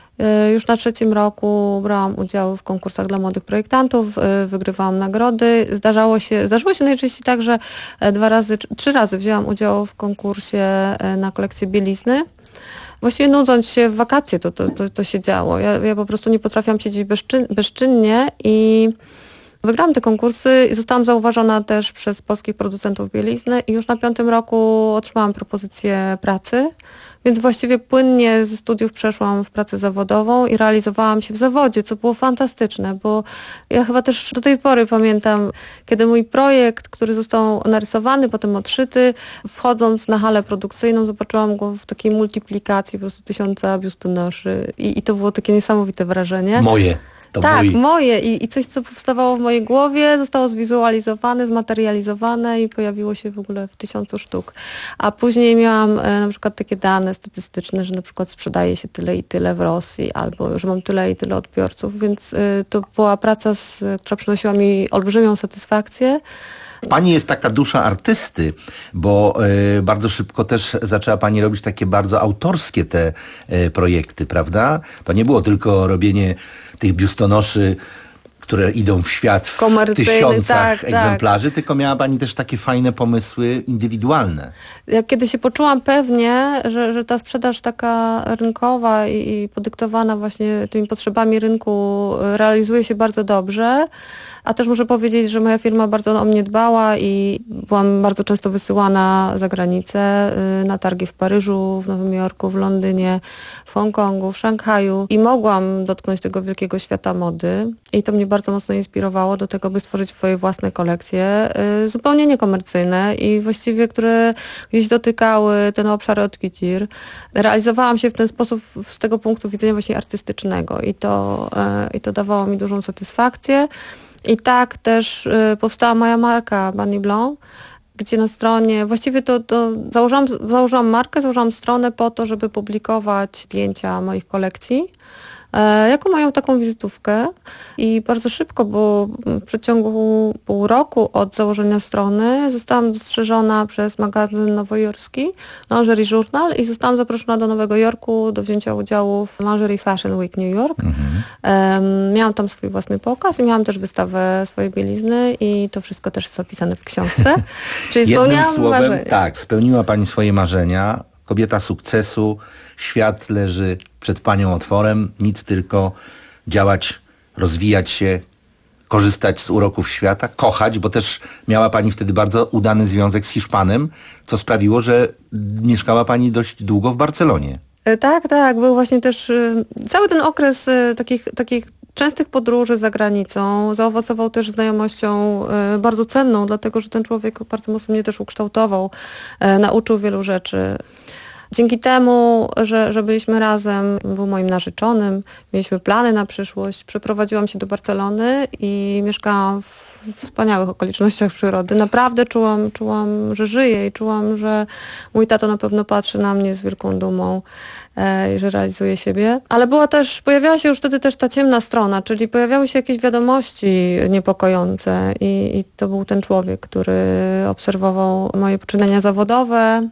Już na trzecim roku brałam udział w konkursach dla młodych projektantów, wygrywałam nagrody. Zdarzało się, zdarzyło się najczęściej tak, że dwa razy, trzy razy wzięłam udział w konkursie na kolekcję bielizny. Właściwie nudząc się w wakacje to, to, to, to się działo. Ja, ja po prostu nie potrafiłam siedzieć bezczyn, bezczynnie i wygrałam te konkursy i zostałam zauważona też przez polskich producentów bielizny i już na piątym roku otrzymałam propozycję pracy, więc właściwie płynnie ze studiów przeszłam w pracę zawodową i realizowałam się w zawodzie, co było fantastyczne, bo ja chyba też do tej pory pamiętam, kiedy mój projekt, który został narysowany, potem odszyty, wchodząc na halę produkcyjną, zobaczyłam go w takiej multiplikacji po prostu tysiąca biustonoszy i, i to było takie niesamowite wrażenie. Moje. To tak, mój... moje I, i coś, co powstawało w mojej głowie, zostało zwizualizowane, zmaterializowane i pojawiło się w ogóle w tysiącu sztuk. A później miałam e, na przykład takie dane statystyczne, że na przykład sprzedaje się tyle i tyle w Rosji, albo że mam tyle i tyle odbiorców, więc e, to była praca, z, która przynosiła mi olbrzymią satysfakcję. Pani jest taka dusza artysty, bo y, bardzo szybko też zaczęła pani robić takie bardzo autorskie te y, projekty, prawda? To nie było tylko robienie tych biustonoszy, które idą w świat w tysiącach tak, egzemplarzy, tak. tylko miała pani też takie fajne pomysły indywidualne. Jak kiedy się poczułam pewnie, że, że ta sprzedaż taka rynkowa i, i podyktowana właśnie tymi potrzebami rynku realizuje się bardzo dobrze, a też muszę powiedzieć, że moja firma bardzo o mnie dbała i byłam bardzo często wysyłana za granicę, na targi w Paryżu, w Nowym Jorku, w Londynie, w Hongkongu, w Szanghaju i mogłam dotknąć tego wielkiego świata mody i to mnie bardzo mocno inspirowało do tego, by stworzyć swoje własne kolekcje, zupełnie niekomercyjne i właściwie, które gdzieś dotykały ten obszar haute couture. Realizowałam się w ten sposób z tego punktu widzenia właśnie artystycznego i to, i to dawało mi dużą satysfakcję. I tak też y, powstała moja marka Bunny Blanc, gdzie na stronie, właściwie to, to założyłam, założyłam markę, założyłam stronę po to, żeby publikować zdjęcia moich kolekcji. e, jako moją taką wizytówkę i bardzo szybko, bo w przeciągu pół roku od założenia strony zostałam dostrzeżona przez magazyn nowojorski Lingerie Journal i zostałam zaproszona do Nowego Jorku do wzięcia udziału w Lingerie Fashion Week New York. Mhm. E, miałam tam swój własny pokaz i miałam też wystawę swojej bielizny i to wszystko też jest opisane w książce. Czyli spełniałam słowem, marzenia. tak, spełniła pani swoje marzenia. Kobieta sukcesu, świat leży przed panią otworem, nic tylko działać, rozwijać się, korzystać z uroków świata, kochać, bo też miała pani wtedy bardzo udany związek z Hiszpanem, co sprawiło, że mieszkała pani dość długo w Barcelonie. Tak, tak, był właśnie też cały ten okres takich, takich częstych podróży za granicą zaowocował też znajomością bardzo cenną, dlatego że ten człowiek bardzo mocno mnie też ukształtował, nauczył wielu rzeczy. Dzięki temu, że, że byliśmy razem, był moim narzeczonym, mieliśmy plany na przyszłość, przeprowadziłam się do Barcelony i mieszkałam w wspaniałych okolicznościach przyrody. Naprawdę czułam, czułam, że żyję i czułam, że mój tato na pewno patrzy na mnie z wielką dumą e, i że realizuje siebie. Ale była też, pojawiała się już wtedy też ta ciemna strona, czyli pojawiały się jakieś wiadomości niepokojące i, i to był ten człowiek, który obserwował moje poczynania zawodowe.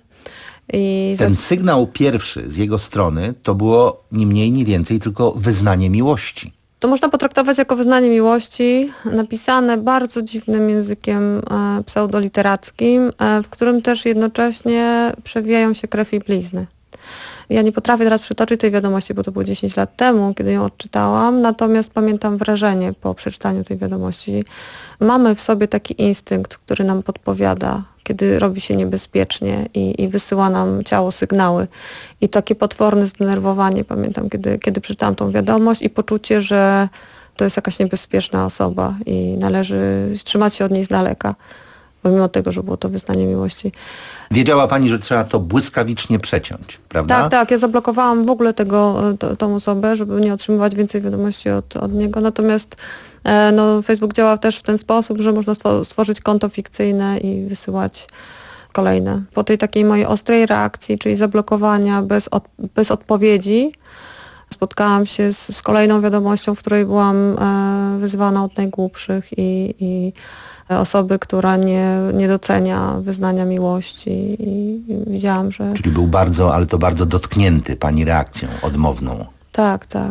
I Ten ze... sygnał pierwszy z jego strony to było ni mniej, ni więcej, tylko wyznanie miłości. To można potraktować jako wyznanie miłości, napisane bardzo dziwnym językiem e, pseudoliterackim, e, w którym też jednocześnie przewijają się krew i blizny. Ja nie potrafię teraz przytoczyć tej wiadomości, bo to było dziesięć lat temu, kiedy ją odczytałam, natomiast pamiętam wrażenie po przeczytaniu tej wiadomości. Mamy w sobie taki instynkt, który nam podpowiada, kiedy robi się niebezpiecznie i, i wysyła nam ciało sygnały. I takie potworne zdenerwowanie, pamiętam, kiedy, kiedy przeczytałam tą wiadomość i poczucie, że to jest jakaś niebezpieczna osoba i należy trzymać się od niej z daleka, pomimo tego, że było to wyznanie miłości. Wiedziała pani, że trzeba to błyskawicznie przeciąć, prawda? Tak, tak. Ja zablokowałam w ogóle tego, to, tą osobę, żeby nie otrzymywać więcej wiadomości od, od niego. Natomiast e, no, Facebook działa też w ten sposób, że można stworzyć konto fikcyjne i wysyłać kolejne. Po tej takiej mojej ostrej reakcji, czyli zablokowania bez, od, bez odpowiedzi, spotkałam się z, z kolejną wiadomością, w której byłam e, wyzwana od najgłupszych i, i osoby, która nie, nie docenia wyznania miłości i, i widziałam, że... Czyli był bardzo, ale to bardzo dotknięty pani reakcją odmowną. Tak, tak.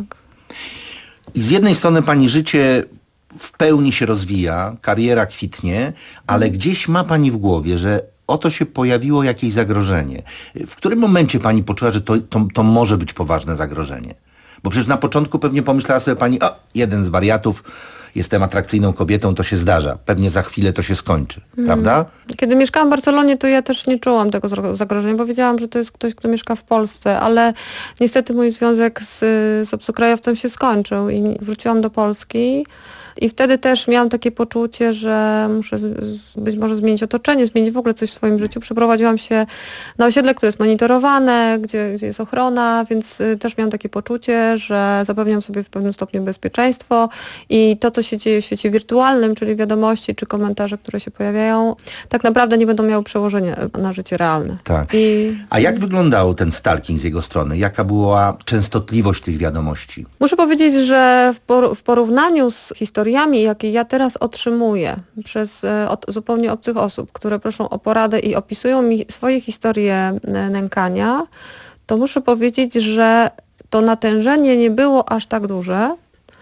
I z jednej strony pani życie w pełni się rozwija, kariera kwitnie, ale mm. gdzieś ma pani w głowie, że oto się pojawiło jakieś zagrożenie. W którym momencie pani poczuła, że to, to, to może być poważne zagrożenie? Bo przecież na początku pewnie pomyślała sobie pani, o, jeden z wariatów, jestem atrakcyjną kobietą, to się zdarza. Pewnie za chwilę to się skończy, mm. prawda? Kiedy mieszkałam w Barcelonie, to ja też nie czułam tego zagrożenia, bo wiedziałam, że to jest ktoś, kto mieszka w Polsce, ale niestety mój związek z, z obcokrajowcem się skończył i wróciłam do Polski. I wtedy też miałam takie poczucie, że muszę być może zmienić otoczenie, zmienić w ogóle coś w swoim życiu. Przeprowadziłam się na osiedle, które jest monitorowane, gdzie, gdzie jest ochrona, więc też miałam takie poczucie, że zapewniam sobie w pewnym stopniu bezpieczeństwo i to, co się dzieje w świecie wirtualnym, czyli wiadomości czy komentarze, które się pojawiają, tak naprawdę nie będą miały przełożenia na życie realne. Tak. I... A jak wyglądał ten stalking z jego strony? Jaka była częstotliwość tych wiadomości? Muszę powiedzieć, że w, por- w porównaniu z historią, jakie ja teraz otrzymuję przez od zupełnie obcych osób, które proszą o poradę i opisują mi swoje historie nękania, to muszę powiedzieć, że to natężenie nie było aż tak duże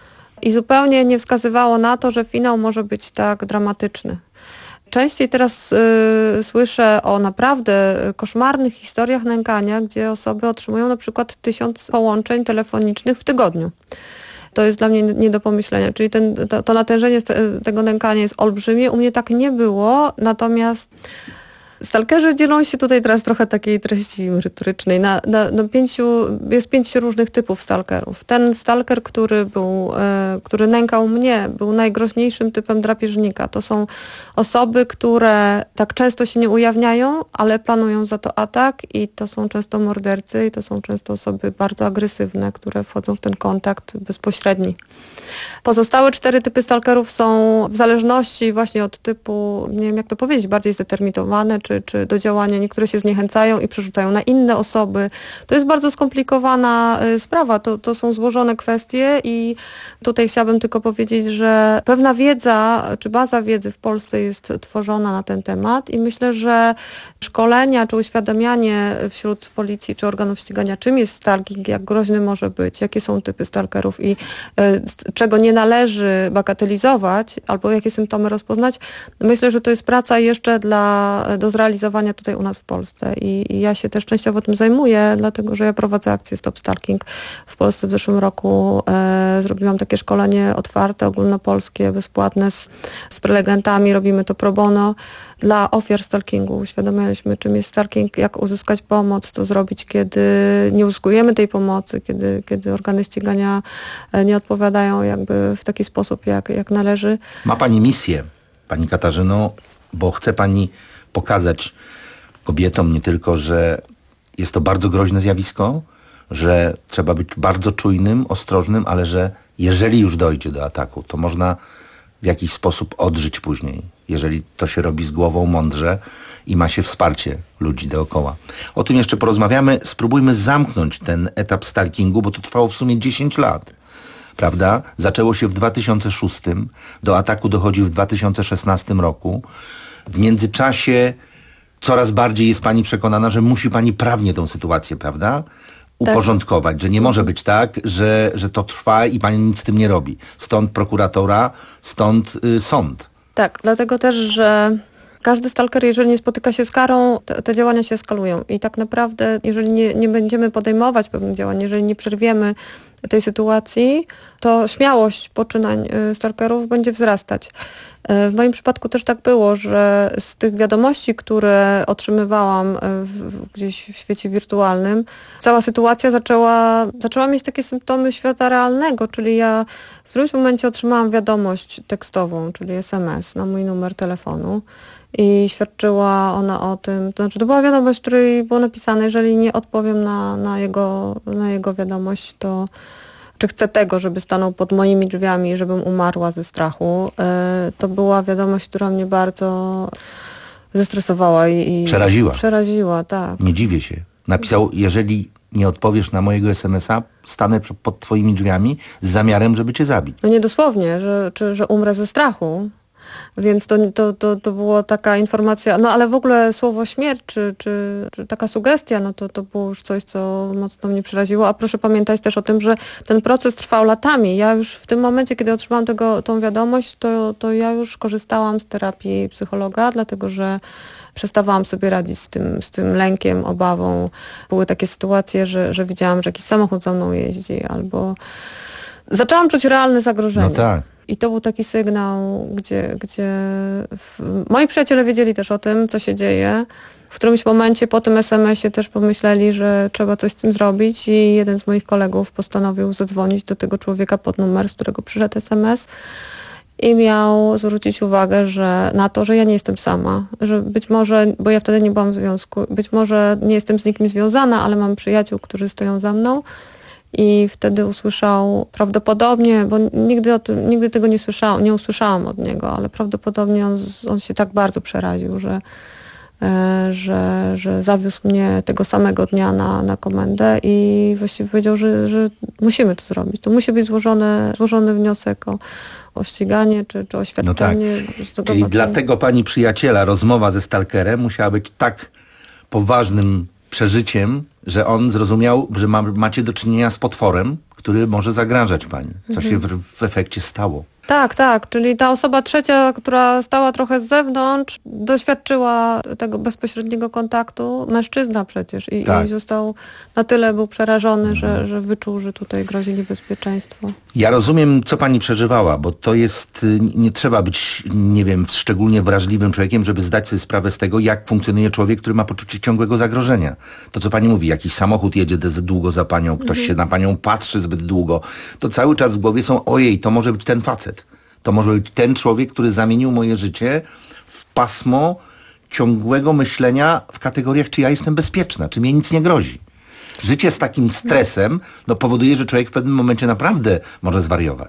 i zupełnie nie wskazywało na to, że finał może być tak dramatyczny. Częściej teraz y, słyszę o naprawdę koszmarnych historiach nękania, gdzie osoby otrzymują na przykład tysiąc połączeń telefonicznych w tygodniu. To jest dla mnie nie do pomyślenia. Czyli ten, to, to natężenie tego nękania jest olbrzymie. U mnie tak nie było, natomiast stalkerzy dzielą się tutaj teraz trochę takiej treści merytorycznej. Na, na, na pięciu, jest pięć różnych typów stalkerów. Ten stalker, który był, e, który nękał mnie, był najgroźniejszym typem drapieżnika. To są osoby, które tak często się nie ujawniają, ale planują za to atak i to są często mordercy i to są często osoby bardzo agresywne, które wchodzą w ten kontakt bezpośredni. Pozostałe cztery typy stalkerów są w zależności właśnie od typu, nie wiem jak to powiedzieć, bardziej zdeterminowane, czy czy, czy do działania. Niektóre się zniechęcają i przerzucają na inne osoby. To jest bardzo skomplikowana sprawa. To, to są złożone kwestie i tutaj chciałabym tylko powiedzieć, że pewna wiedza, czy baza wiedzy w Polsce jest tworzona na ten temat i myślę, że szkolenia, czy uświadamianie wśród policji, czy organów ścigania, czym jest stalking, jak groźny może być, jakie są typy stalkerów i y, czego nie należy bagatelizować, albo jakie symptomy rozpoznać, myślę, że to jest praca jeszcze dla, do zrealizowania tutaj u nas w Polsce i, i ja się też częściowo tym zajmuję, dlatego, że ja prowadzę akcję Stop Stalking w Polsce w zeszłym roku. E, zrobiłam takie szkolenie otwarte, ogólnopolskie, bezpłatne z, z prelegentami, robimy to pro bono dla ofiar stalkingu. Uświadamialiśmy, czym jest stalking, jak uzyskać pomoc, co zrobić, kiedy nie uzyskujemy tej pomocy, kiedy, kiedy organy ścigania nie odpowiadają jakby w taki sposób, jak, jak należy. Ma pani misję, pani Katarzyno, bo chce pani pokazać kobietom nie tylko, że jest to bardzo groźne zjawisko, że trzeba być bardzo czujnym, ostrożnym, ale że jeżeli już dojdzie do ataku, to można w jakiś sposób odżyć później, jeżeli to się robi z głową mądrze i ma się wsparcie ludzi dookoła. O tym jeszcze porozmawiamy. Spróbujmy zamknąć ten etap stalkingu, bo to trwało w sumie dziesięć lat. Prawda? Zaczęło się w dwa tysiące szóstym, do ataku dochodzi w dwa tysiące szesnastym roku. W międzyczasie coraz bardziej jest pani przekonana, że musi pani prawnie tą sytuację, prawda? Uporządkować, tak. Że nie może być tak, że, że to trwa i pani nic z tym nie robi. Stąd prokuratora, stąd y, sąd. Tak, dlatego też, że każdy stalker, jeżeli nie spotyka się z karą, te, te działania się eskalują. I tak naprawdę, jeżeli nie, nie będziemy podejmować pewnych działań, jeżeli nie przerwiemy tej sytuacji, to śmiałość poczynań stalkerów będzie wzrastać. W moim przypadku też tak było, że z tych wiadomości, które otrzymywałam w, gdzieś w świecie wirtualnym, cała sytuacja zaczęła, zaczęła mieć takie symptomy świata realnego, czyli ja w którymś momencie otrzymałam wiadomość tekstową, czyli es em es na mój numer telefonu i świadczyła ona o tym, to znaczy to była wiadomość, w której było napisane, jeżeli nie odpowiem na, na, jego, na jego wiadomość, to czy chcę tego, żeby stanął pod moimi drzwiami, żebym umarła ze strachu. To była wiadomość, która mnie bardzo zestresowała i... i przeraziła. Przeraziła, tak. Nie dziwię się. Napisał, jeżeli nie odpowiesz na mojego es em es a, stanę pod twoimi drzwiami z zamiarem, żeby cię zabić. No nie dosłownie, że, czy, że umrę ze strachu. Więc to, to, to, to była taka informacja, no ale w ogóle słowo śmierć, czy, czy, czy taka sugestia, no to, to było już coś, co mocno mnie przeraziło. A proszę pamiętać też o tym, że ten proces trwał latami. Ja już w tym momencie, kiedy otrzymałam tego, tą wiadomość, to, to ja już korzystałam z terapii psychologa, dlatego że przestawałam sobie radzić z tym, z tym lękiem, obawą. Były takie sytuacje, że, że widziałam, że jakiś samochód za mną jeździ, albo zaczęłam czuć realne zagrożenie. No tak. I to był taki sygnał, gdzie, gdzie w... moi przyjaciele wiedzieli też o tym, co się dzieje. W którymś momencie po tym es em esie też pomyśleli, że trzeba coś z tym zrobić i jeden z moich kolegów postanowił zadzwonić do tego człowieka pod numer, z którego przyszedł es em es i miał zwrócić uwagę, że na to, że ja nie jestem sama, że być może, bo ja wtedy nie byłam w związku, być może nie jestem z nikim związana, ale mam przyjaciół, którzy stoją za mną. I wtedy usłyszał prawdopodobnie, bo nigdy, o tym, nigdy tego nie słyszałam, nie usłyszałam od niego, ale prawdopodobnie on, on się tak bardzo przeraził, że, e, że, że zawiózł mnie tego samego dnia na, na komendę i właściwie powiedział, że, że musimy to zrobić. To musi być złożone, złożony wniosek o, o ściganie czy, czy oświadczenie. No tak. Czyli dla tego pani przyjaciela rozmowa ze stalkerem musiała być tak poważnym przeżyciem, że on zrozumiał, że ma, macie do czynienia z potworem, który może zagrażać pani. Co mhm. się w, w efekcie stało. Tak, tak. Czyli ta osoba trzecia, która stała trochę z zewnątrz, doświadczyła tego bezpośredniego kontaktu. Mężczyzna przecież. I, tak. i został na tyle był przerażony, mhm. że, że wyczuł, że tutaj grozi niebezpieczeństwo. Ja rozumiem, co pani przeżywała, bo to jest, nie trzeba być, nie wiem, szczególnie wrażliwym człowiekiem, żeby zdać sobie sprawę z tego, jak funkcjonuje człowiek, który ma poczucie ciągłego zagrożenia. To, co pani mówi, jakiś samochód jedzie zbyt długo za panią, ktoś mhm. się na panią patrzy zbyt długo, to cały czas w głowie są, ojej, to może być ten facet. To może być ten człowiek, który zamienił moje życie w pasmo ciągłego myślenia w kategoriach, czy ja jestem bezpieczna, czy mnie nic nie grozi. Życie z takim stresem no, powoduje, że człowiek w pewnym momencie naprawdę może zwariować.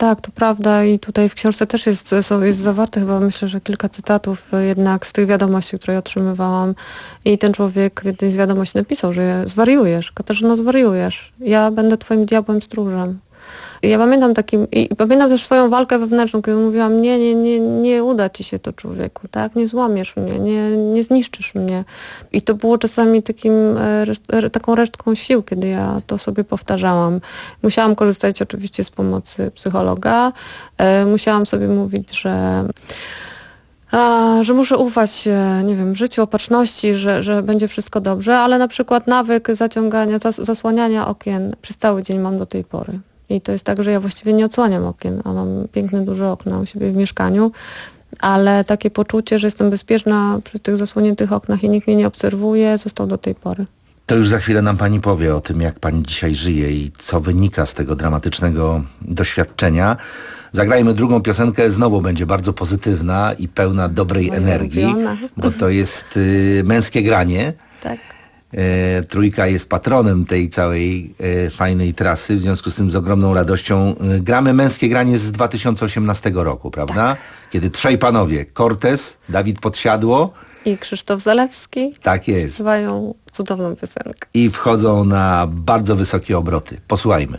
Tak, to prawda i tutaj w książce też jest, jest zawarte chyba, myślę, że kilka cytatów jednak z tych wiadomości, które ja otrzymywałam i ten człowiek w jednej z wiadomości napisał, że zwariujesz, Katarzyno, zwariujesz, ja będę twoim diabłem stróżem. I ja pamiętam takim, i pamiętam też swoją walkę wewnętrzną, kiedy mówiłam, nie, nie, nie, nie uda ci się to, człowieku, tak, nie złamiesz mnie, nie, nie zniszczysz mnie. I to było czasami takim, taką resztką sił, kiedy ja to sobie powtarzałam. Musiałam korzystać oczywiście z pomocy psychologa, musiałam sobie mówić, że A, że muszę ufać, nie wiem, życiu, opatrzności, że, że będzie wszystko dobrze, ale na przykład nawyk zaciągania, zas, zasłaniania okien przez cały dzień mam do tej pory. I to jest tak, że ja właściwie nie odsłaniam okien, a mam piękne, duże okna u siebie w mieszkaniu, ale takie poczucie, że jestem bezpieczna przy tych zasłoniętych oknach i nikt mnie nie obserwuje, zostało do tej pory. To już za chwilę nam pani powie o tym, jak pani dzisiaj żyje i co wynika z tego dramatycznego doświadczenia. Zagrajmy drugą piosenkę, znowu będzie bardzo pozytywna i pełna dobrej Moja energii, ulubiona. Bo to jest y, męskie granie. Tak. E, trójka jest patronem tej całej e, fajnej trasy, w związku z tym z ogromną radością e, gramy męskie granie z dwa tysiące osiemnastego roku, prawda? Tak. Kiedy trzej panowie, Cortez, Dawid Podsiadło i Krzysztof Zalewski, tak jest, śpiewają cudowną piosenkę. I wchodzą na bardzo wysokie obroty. Posłuchajmy.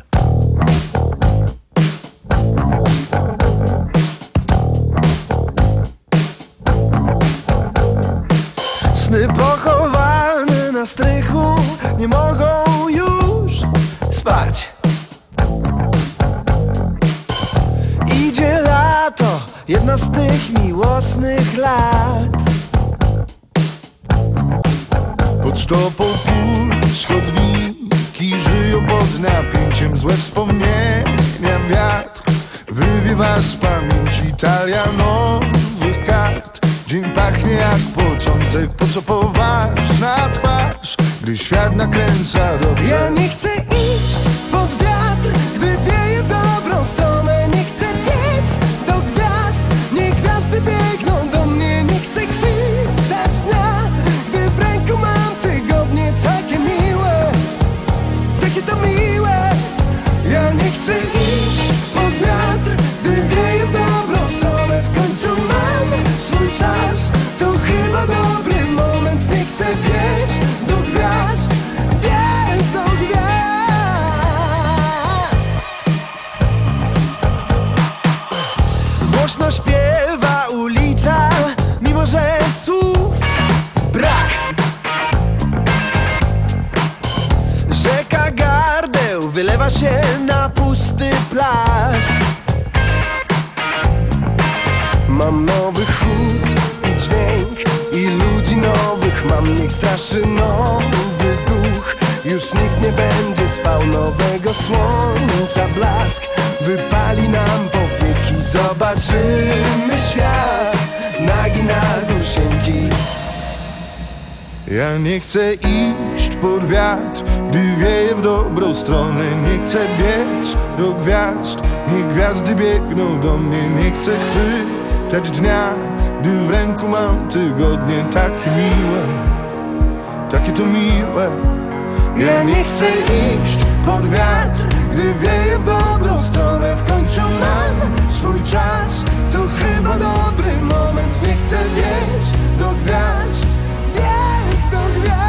Sny pochowane na strychu nie mogą już spać. Idzie lato, jedno z tych miłosnych lat. Pod sztopą pusz chodniki żyją pod napięciem, złe wspomnienia wiatr wywiewa z pamięci talia nowych kart. Dzień pachnie jak początek, po co poważna twarz, gdy świat nakręca dobrze. Ja nie chcę iść pod wiatr, gdy wieje w dobrą stronę. Nie chcę biec do gwiazd, niech gwiazdy biegną do mnie. Nie chcę chwytać dnia, gdy w ręku mam tygodnie. Takie miłe, takie to miłe. Ja nie chcę iść pod wiatr, gdy wieje w dobrą stronę. W końcu mam swój czas, to chyba dobry moment. Nie chcę biec do gwiazd, biec do gwiazd. Głośno śpiewa ulica, mimo że słów brak. Rzeka gardeł wylewa się na pusty plac. Mam nowy chód i dźwięk i ludzi nowych mam. Niech straszy nowy duch, już nikt nie będzie spał. Nowego słońca blask wypali nam powieki. Zobaczymy świat nagi na dusieńki. Ja nie chcę iść pod wiatr, gdy wieje w dobrą stronę. Nie chcę biec do gwiazd, niech gwiazdy biegną do mnie. Nie chcę chwytać dnia, gdy w ręku mam tygodnie. Takie miłe, takie to miłe. Ja nie chcę iść pod wiatr, gdy wieje w dobrą stronę. W końcu mam swój czas, to chyba dobry moment. Nie chcę biec do gwiazd, biec do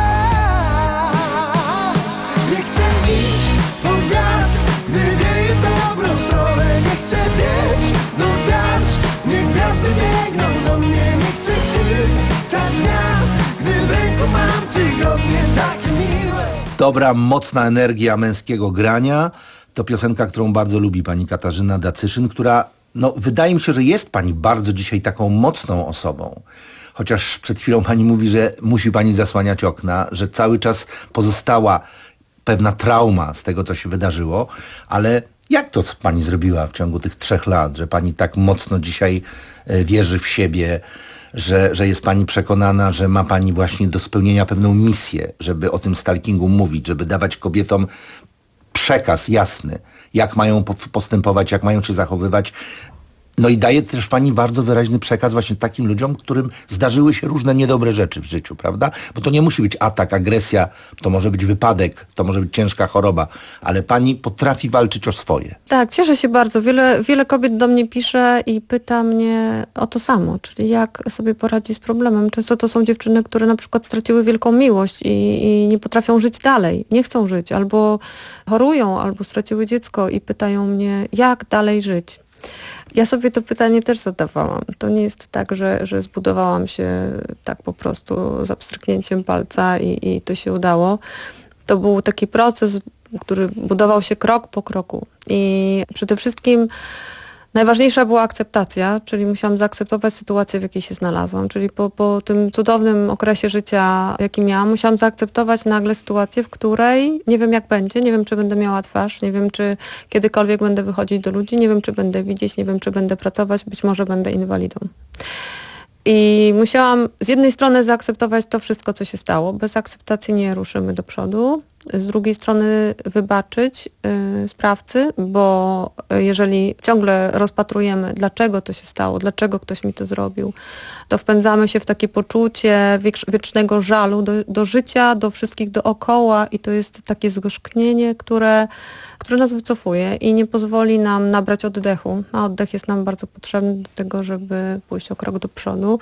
gwiazd. Nie chcę iść pod wiatr, gdy wieje w dobrą stronę. Nie chcę biec do gwiazd, niech gwiazdy biegną do mnie. Nie chcę chwytać dnia, gdy w ręku mam tygodnie. Takie miłe. Dobra, mocna energia męskiego grania. To piosenka, którą bardzo lubi pani Katarzyna Dacyszyn, która, no, wydaje mi się, że jest pani bardzo dzisiaj taką mocną osobą. Chociaż przed chwilą pani mówi, że musi pani zasłaniać okna, że cały czas pozostała pewna trauma z tego, co się wydarzyło, ale jak to pani zrobiła w ciągu tych trzech lat, że pani tak mocno dzisiaj wierzy w siebie, że, że jest pani przekonana, że ma pani właśnie do spełnienia pewną misję, żeby o tym stalkingu mówić, żeby dawać kobietom przekaz jasny, jak mają postępować, jak mają się zachowywać. No i daje też pani bardzo wyraźny przekaz właśnie takim ludziom, którym zdarzyły się różne niedobre rzeczy w życiu, prawda? Bo to nie musi być atak, agresja, to może być wypadek, to może być ciężka choroba, ale pani potrafi walczyć o swoje. Tak, cieszę się bardzo. Wiele, wiele kobiet do mnie pisze i pyta mnie o to samo, czyli jak sobie poradzić z problemem. Często to są dziewczyny, które na przykład straciły wielką miłość i, i nie potrafią żyć dalej, nie chcą żyć, albo chorują, albo straciły dziecko i pytają mnie, jak dalej żyć. Ja sobie to pytanie też zadawałam. To nie jest tak, że, że zbudowałam się tak po prostu za pstryknięciem palca i, i to się udało. To był taki proces, który budował się krok po kroku. I przede wszystkim najważniejsza była akceptacja, czyli musiałam zaakceptować sytuację, w jakiej się znalazłam. Czyli po, po tym cudownym okresie życia, jaki miałam, musiałam zaakceptować nagle sytuację, w której nie wiem jak będzie, nie wiem czy będę miała twarz, nie wiem czy kiedykolwiek będę wychodzić do ludzi, nie wiem czy będę widzieć, nie wiem czy będę pracować, być może będę inwalidą. I musiałam z jednej strony zaakceptować to wszystko, co się stało. Bez akceptacji nie ruszymy do przodu. Z drugiej strony wybaczyć y, sprawcy, bo jeżeli ciągle rozpatrujemy, dlaczego to się stało, dlaczego ktoś mi to zrobił, to wpędzamy się w takie poczucie wiecznego żalu do, do życia, do wszystkich dookoła i to jest takie zgorzknienie, które, które nas wycofuje i nie pozwoli nam nabrać oddechu. A oddech jest nam bardzo potrzebny do tego, żeby pójść o krok do przodu.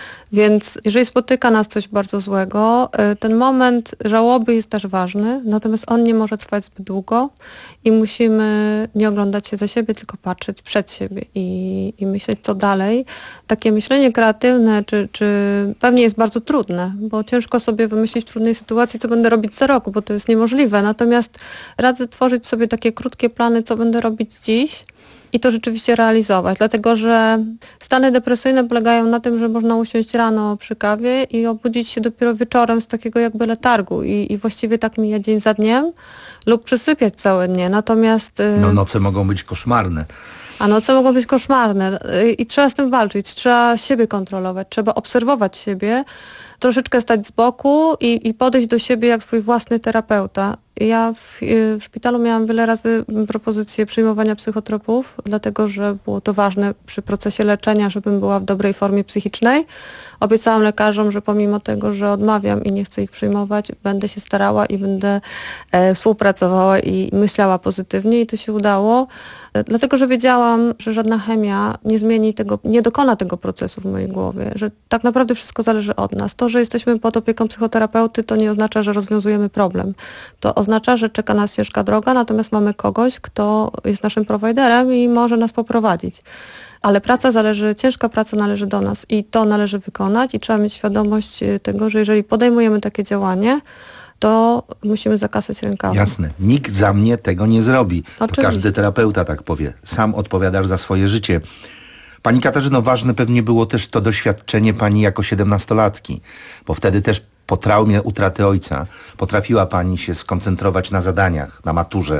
Więc jeżeli spotyka nas coś bardzo złego, ten moment żałoby jest też ważny, natomiast on nie może trwać zbyt długo i musimy nie oglądać się za siebie, tylko patrzeć przed siebie i, i myśleć co dalej. Takie myślenie kreatywne czy, czy pewnie jest bardzo trudne, bo ciężko sobie wymyślić w trudnej sytuacji, co będę robić za rok, bo to jest niemożliwe. Natomiast radzę tworzyć sobie takie krótkie plany, co będę robić dziś, i to rzeczywiście realizować, dlatego że stany depresyjne polegają na tym, że można usiąść rano przy kawie i obudzić się dopiero wieczorem z takiego jakby letargu i, i właściwie tak mija dzień za dniem lub przysypiać całe dnie. Natomiast... No noce mogą być koszmarne. A noce mogą być koszmarne i trzeba z tym walczyć, trzeba siebie kontrolować, trzeba obserwować siebie, troszeczkę stać z boku i, i podejść do siebie jak swój własny terapeuta. Ja w, w szpitalu miałam wiele razy propozycję przyjmowania psychotropów, dlatego że było to ważne przy procesie leczenia, żebym była w dobrej formie psychicznej. Obiecałam lekarzom, że pomimo tego, że odmawiam i nie chcę ich przyjmować, będę się starała i będę e, współpracowała i myślała pozytywnie i to się udało, e, dlatego że wiedziałam, że żadna chemia nie zmieni tego, nie dokona tego procesu w mojej głowie, że tak naprawdę wszystko zależy od nas. To, że jesteśmy pod opieką psychoterapeuty, to nie oznacza, że rozwiązujemy problem. To oznacza, że czeka nas ciężka droga, natomiast mamy kogoś, kto jest naszym prowajderem i może nas poprowadzić. Ale praca zależy, ciężka praca należy do nas i to należy wykonać i trzeba mieć świadomość tego, że jeżeli podejmujemy takie działanie, to musimy zakasać rękawy. Jasne. Nikt za mnie tego nie zrobi. To Oczywiście. każdy terapeuta tak powie. Sam odpowiadasz za swoje życie. Pani Katarzyno, ważne pewnie było też to doświadczenie pani jako siedemnastolatki, bo wtedy też po traumie utraty ojca potrafiła pani się skoncentrować na zadaniach, na maturze.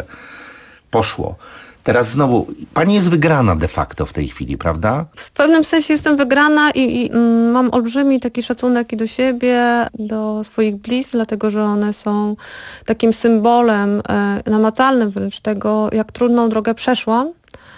Poszło. Teraz znowu, pani jest wygrana de facto w tej chwili, prawda? W pewnym sensie jestem wygrana i, i mm, mam olbrzymi taki szacunek i do siebie, do swoich blisk, dlatego że one są takim symbolem e, namacalnym wręcz tego, jak trudną drogę przeszłam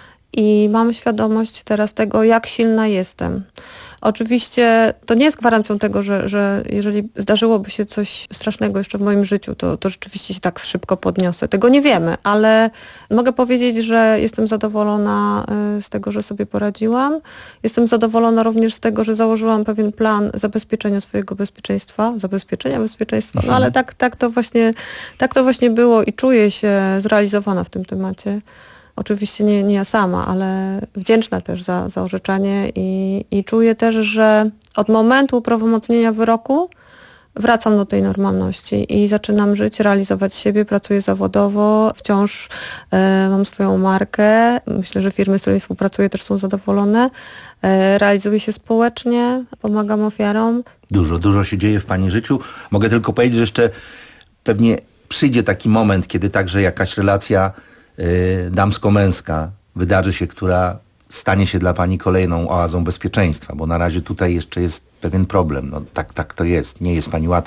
i mam świadomość teraz tego, jak silna jestem. Oczywiście to nie jest gwarancją tego, że, że jeżeli zdarzyłoby się coś strasznego jeszcze w moim życiu, to, to rzeczywiście się tak szybko podniosę. Tego nie wiemy, ale mogę powiedzieć, że jestem zadowolona z tego, że sobie poradziłam. Jestem zadowolona również z tego, że założyłam pewien plan zabezpieczenia swojego bezpieczeństwa, zabezpieczenia bezpieczeństwa, no ale tak, tak, to właśnie, tak to właśnie było i czuję się zrealizowana w tym temacie. Oczywiście nie, nie ja sama, ale wdzięczna też za, za orzeczenie i, i czuję też, że od momentu uprawomocnienia wyroku wracam do tej normalności i zaczynam żyć, realizować siebie, pracuję zawodowo, wciąż e, mam swoją markę. Myślę, że firmy, z którymi współpracuję, też są zadowolone. E, realizuję się społecznie, pomagam ofiarom. Dużo, dużo się dzieje w pani życiu. Mogę tylko powiedzieć, że jeszcze pewnie przyjdzie taki moment, kiedy także jakaś relacja damsko-męska wydarzy się, która stanie się dla pani kolejną oazą bezpieczeństwa, bo na razie tutaj jeszcze jest pewien problem. No, tak, tak to jest. Nie jest pani łatwo.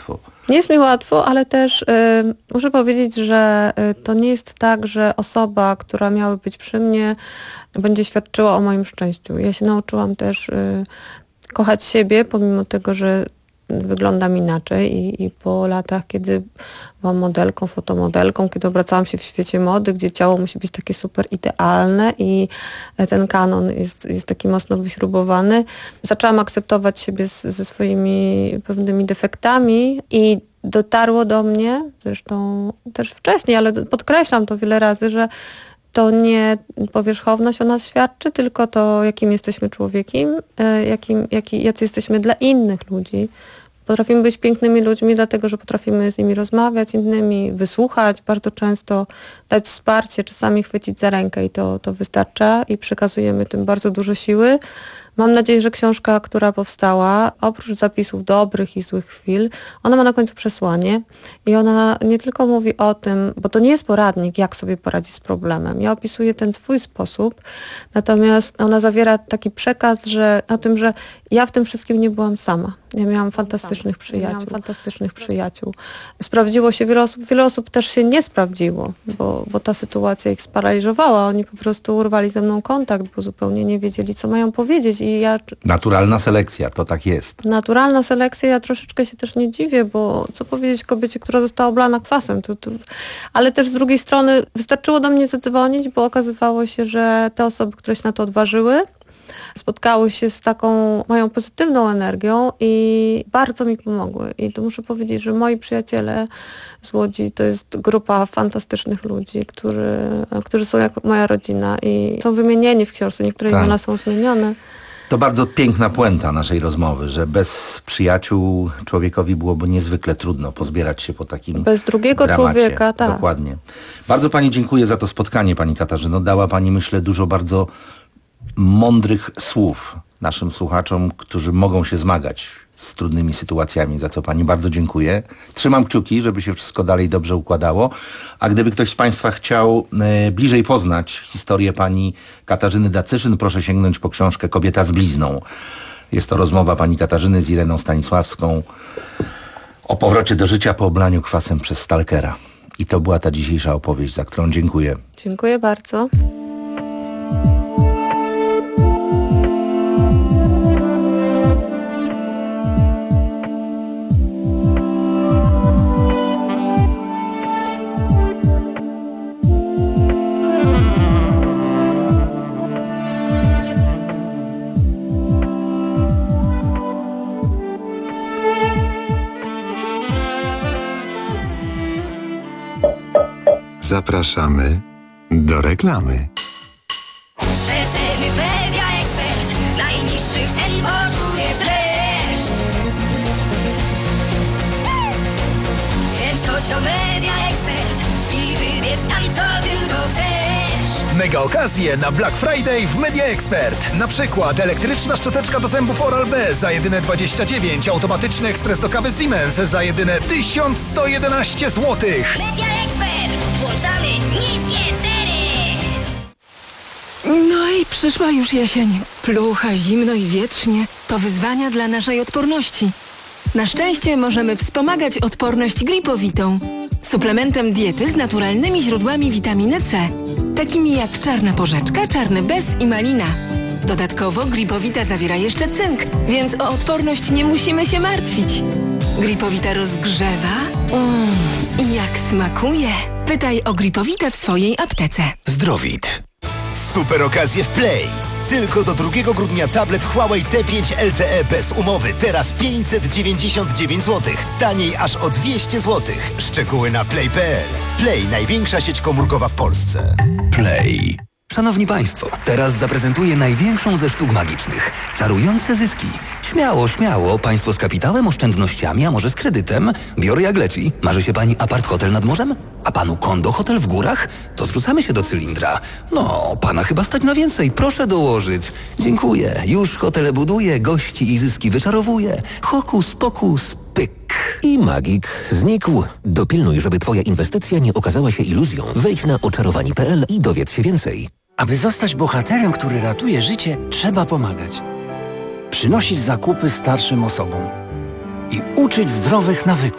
Nie jest mi łatwo, ale też y, muszę powiedzieć, że y, to nie jest tak, że osoba, która miała być przy mnie, będzie świadczyła o moim szczęściu. Ja się nauczyłam też y, kochać siebie, pomimo tego, że wyglądam inaczej i, i po latach, kiedy byłam modelką, fotomodelką, kiedy obracałam się w świecie mody, gdzie ciało musi być takie super idealne i ten kanon jest, jest taki mocno wyśrubowany, zaczęłam akceptować siebie z, ze swoimi pewnymi defektami i dotarło do mnie, zresztą też wcześniej, ale podkreślam to wiele razy, że to nie powierzchowność o nas świadczy, tylko to, jakim jesteśmy człowiekiem, jakim, jaki, jacy jesteśmy dla innych ludzi. Potrafimy być pięknymi ludźmi, dlatego że potrafimy z nimi rozmawiać, innymi wysłuchać, bardzo często dać wsparcie, czasami chwycić za rękę i to, to wystarcza i przekazujemy tym bardzo dużo siły. Mam nadzieję, że książka, która powstała, oprócz zapisów dobrych i złych chwil, ona ma na końcu przesłanie i ona nie tylko mówi o tym, bo to nie jest poradnik, jak sobie poradzić z problemem. Ja opisuję ten swój sposób, natomiast ona zawiera taki przekaz, że o tym, że ja w tym wszystkim nie byłam sama. Ja miałam fantastycznych przyjaciół. Miałam fantastycznych przyjaciół. Sprawdziło się wiele osób, wiele osób też się nie sprawdziło, bo, bo ta sytuacja ich sparaliżowała. Oni po prostu urwali ze mną kontakt, bo zupełnie nie wiedzieli, co mają powiedzieć. I ja... Naturalna selekcja, to tak jest. Naturalna selekcja, ja troszeczkę się też nie dziwię, bo co powiedzieć kobiecie, która została oblana kwasem. To, to... Ale też z drugiej strony wystarczyło do mnie zadzwonić, bo okazywało się, że te osoby, które się na to odważyły, spotkały się z taką moją pozytywną energią i bardzo mi pomogły. I to muszę powiedzieć, że moi przyjaciele z Łodzi to jest grupa fantastycznych ludzi, którzy, którzy są jak moja rodzina i są wymienieni w książce, niektóre imiona są zmienione. To bardzo piękna puenta naszej rozmowy, że bez przyjaciół człowiekowi byłoby niezwykle trudno pozbierać się po takim Bez drugiego dramacie. człowieka, tak. Dokładnie. Bardzo pani dziękuję za to spotkanie, pani Katarzyno. Dała pani, myślę, dużo bardzo mądrych słów naszym słuchaczom, którzy mogą się zmagać z trudnymi sytuacjami, za co pani bardzo dziękuję. Trzymam kciuki, żeby się wszystko dalej dobrze układało. A gdyby ktoś z państwa chciał e, bliżej poznać historię pani Katarzyny Dacyszyn, proszę sięgnąć po książkę Kobieta z blizną. Jest to rozmowa pani Katarzyny z Ireną Stanisławską o powrocie do życia po oblaniu kwasem przez stalkera. I to była ta dzisiejsza opowieść, za którą dziękuję. Dziękuję bardzo. Zapraszamy do reklamy. Przeceny Media Expert. Najniższych cen poczujesz dreszcz. Kręć o Media Expert i wybierz tam, co tylko chcesz. Mega okazje na Black Friday w Media Expert. Na przykład elektryczna szczoteczka do zębów Oral-B za jedyne dwadzieścia dziewięć, automatyczny ekspres do kawy Siemens za jedyne tysiąc sto jedenaście złotych. Media Expert. Włączamy niskie ceny. No i przyszła już jesień. Plucha, zimno i wietrznie. To wyzwania dla naszej odporności. Na szczęście możemy wspomagać odporność gripowitą. Suplementem diety z naturalnymi źródłami witaminy C. Takimi jak czarna porzeczka, czarny bez i malina. Dodatkowo gripowita zawiera jeszcze cynk, więc o odporność nie musimy się martwić. Gripowita rozgrzewa. Mmm, i jak smakuje. Pytaj o gripowitę w swojej aptece. Zdrowit. Super okazje w Play. Tylko do drugiego grudnia tablet Huawei T pięć L T E bez umowy. Teraz pięćset dziewięćdziesiąt dziewięć złotych. Taniej aż o dwieście złotych. Szczegóły na play kropka p l. Play, największa sieć komórkowa w Polsce. Play. Szanowni Państwo, teraz zaprezentuję największą ze sztuk magicznych. Czarujące zyski. Śmiało, śmiało. Państwo z kapitałem, oszczędnościami, a może z kredytem. Biorę jak leci. Marzy się Pani apart hotel nad morzem? A Panu kondo hotel w górach? To zrzucamy się do cylindra. No, Pana chyba stać na więcej. Proszę dołożyć. Dziękuję. Już hotele buduję, gości i zyski wyczarowuję. Hokus pokus, pyk. I magik znikł. Dopilnuj, żeby Twoja inwestycja nie okazała się iluzją. Wejdź na oczarowani kropka p l i dowiedz się więcej. Aby zostać bohaterem, który ratuje życie, trzeba pomagać. Przynosić zakupy starszym osobom i uczyć zdrowych nawyków.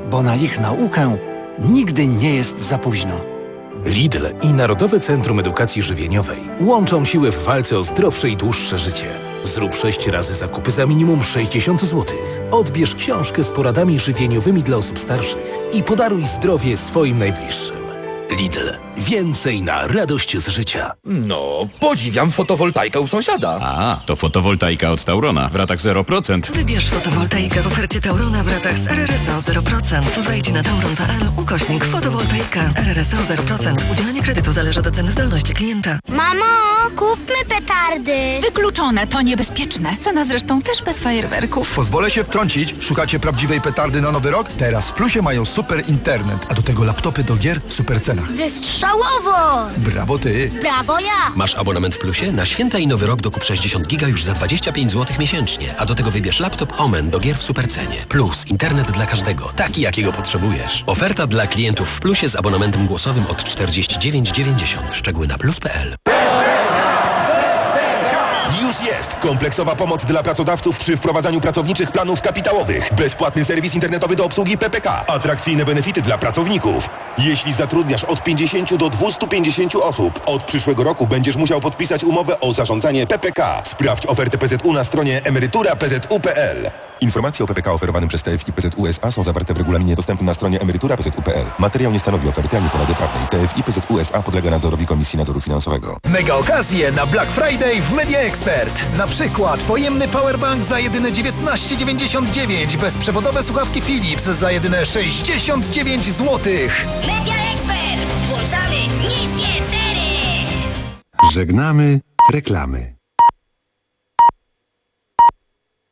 bo na ich naukę nigdy nie jest za późno. Lidl i Narodowe Centrum Edukacji Żywieniowej łączą siły w walce o zdrowsze i dłuższe życie. Zrób sześć razy zakupy za minimum sześćdziesiąt złotych. Odbierz książkę z poradami żywieniowymi dla osób starszych i podaruj zdrowie swoim najbliższym. Lidl. Więcej na radość z życia. No, podziwiam fotowoltaikę u sąsiada. A, to fotowoltaika od Taurona w ratach zero procent. Wybierz fotowoltaikę w ofercie Taurona w ratach z R R S O zero procent. Wejdź na tauron kropka p l ukośnik fotowoltaika. R R S O zero procent. Udzielanie kredytu zależy od oceny zdolności klienta. Mamo, kupmy petardy. Wykluczone, to niebezpieczne. Cena zresztą też bez fajerwerków. Pozwolę się wtrącić. Szukacie prawdziwej petardy na Nowy Rok? Teraz w Plusie mają super internet, a do tego laptopy do gier w super cenach. Wystrzałowo! Brawo ty! Brawo ja! Masz abonament w Plusie? Na święta i Nowy Rok dokup sześćdziesiąt giga już za dwadzieścia pięć złotych miesięcznie, a do tego wybierz laptop Omen do gier w supercenie. Plus internet dla każdego, taki jakiego potrzebujesz. Oferta dla klientów w Plusie z abonamentem głosowym od czterdzieści dziewięć dziewięćdziesiąt. Szczegóły na plus kropka p l. Już jest kompleksowa pomoc dla pracodawców przy wprowadzaniu pracowniczych planów kapitałowych. Bezpłatny serwis internetowy do obsługi P P K. Atrakcyjne benefity dla pracowników. Jeśli zatrudniasz od pięćdziesięciu do dwustu pięćdziesięciu osób, od przyszłego roku będziesz musiał podpisać umowę o zarządzanie P P K. Sprawdź ofertę P Z U na stronie emerytura kropka p z u kropka p l. Informacje o P P K oferowanym przez T F I P Z U S A są zawarte w regulaminie dostępnym na stronie emerytura kropka p z u kropka p l. Materiał nie stanowi oferty ani porady prawnej. T F I P Z U S A podlega nadzorowi Komisji Nadzoru Finansowego. Mega okazje na Black Friday w Media Expert. Na przykład pojemny powerbank za jedyne dziewiętnaście dziewięćdziesiąt dziewięć, bezprzewodowe słuchawki Philips za jedyne sześćdziesiąt dziewięć złotych. Media Expert. Włączamy niskie ceny. Żegnamy reklamy.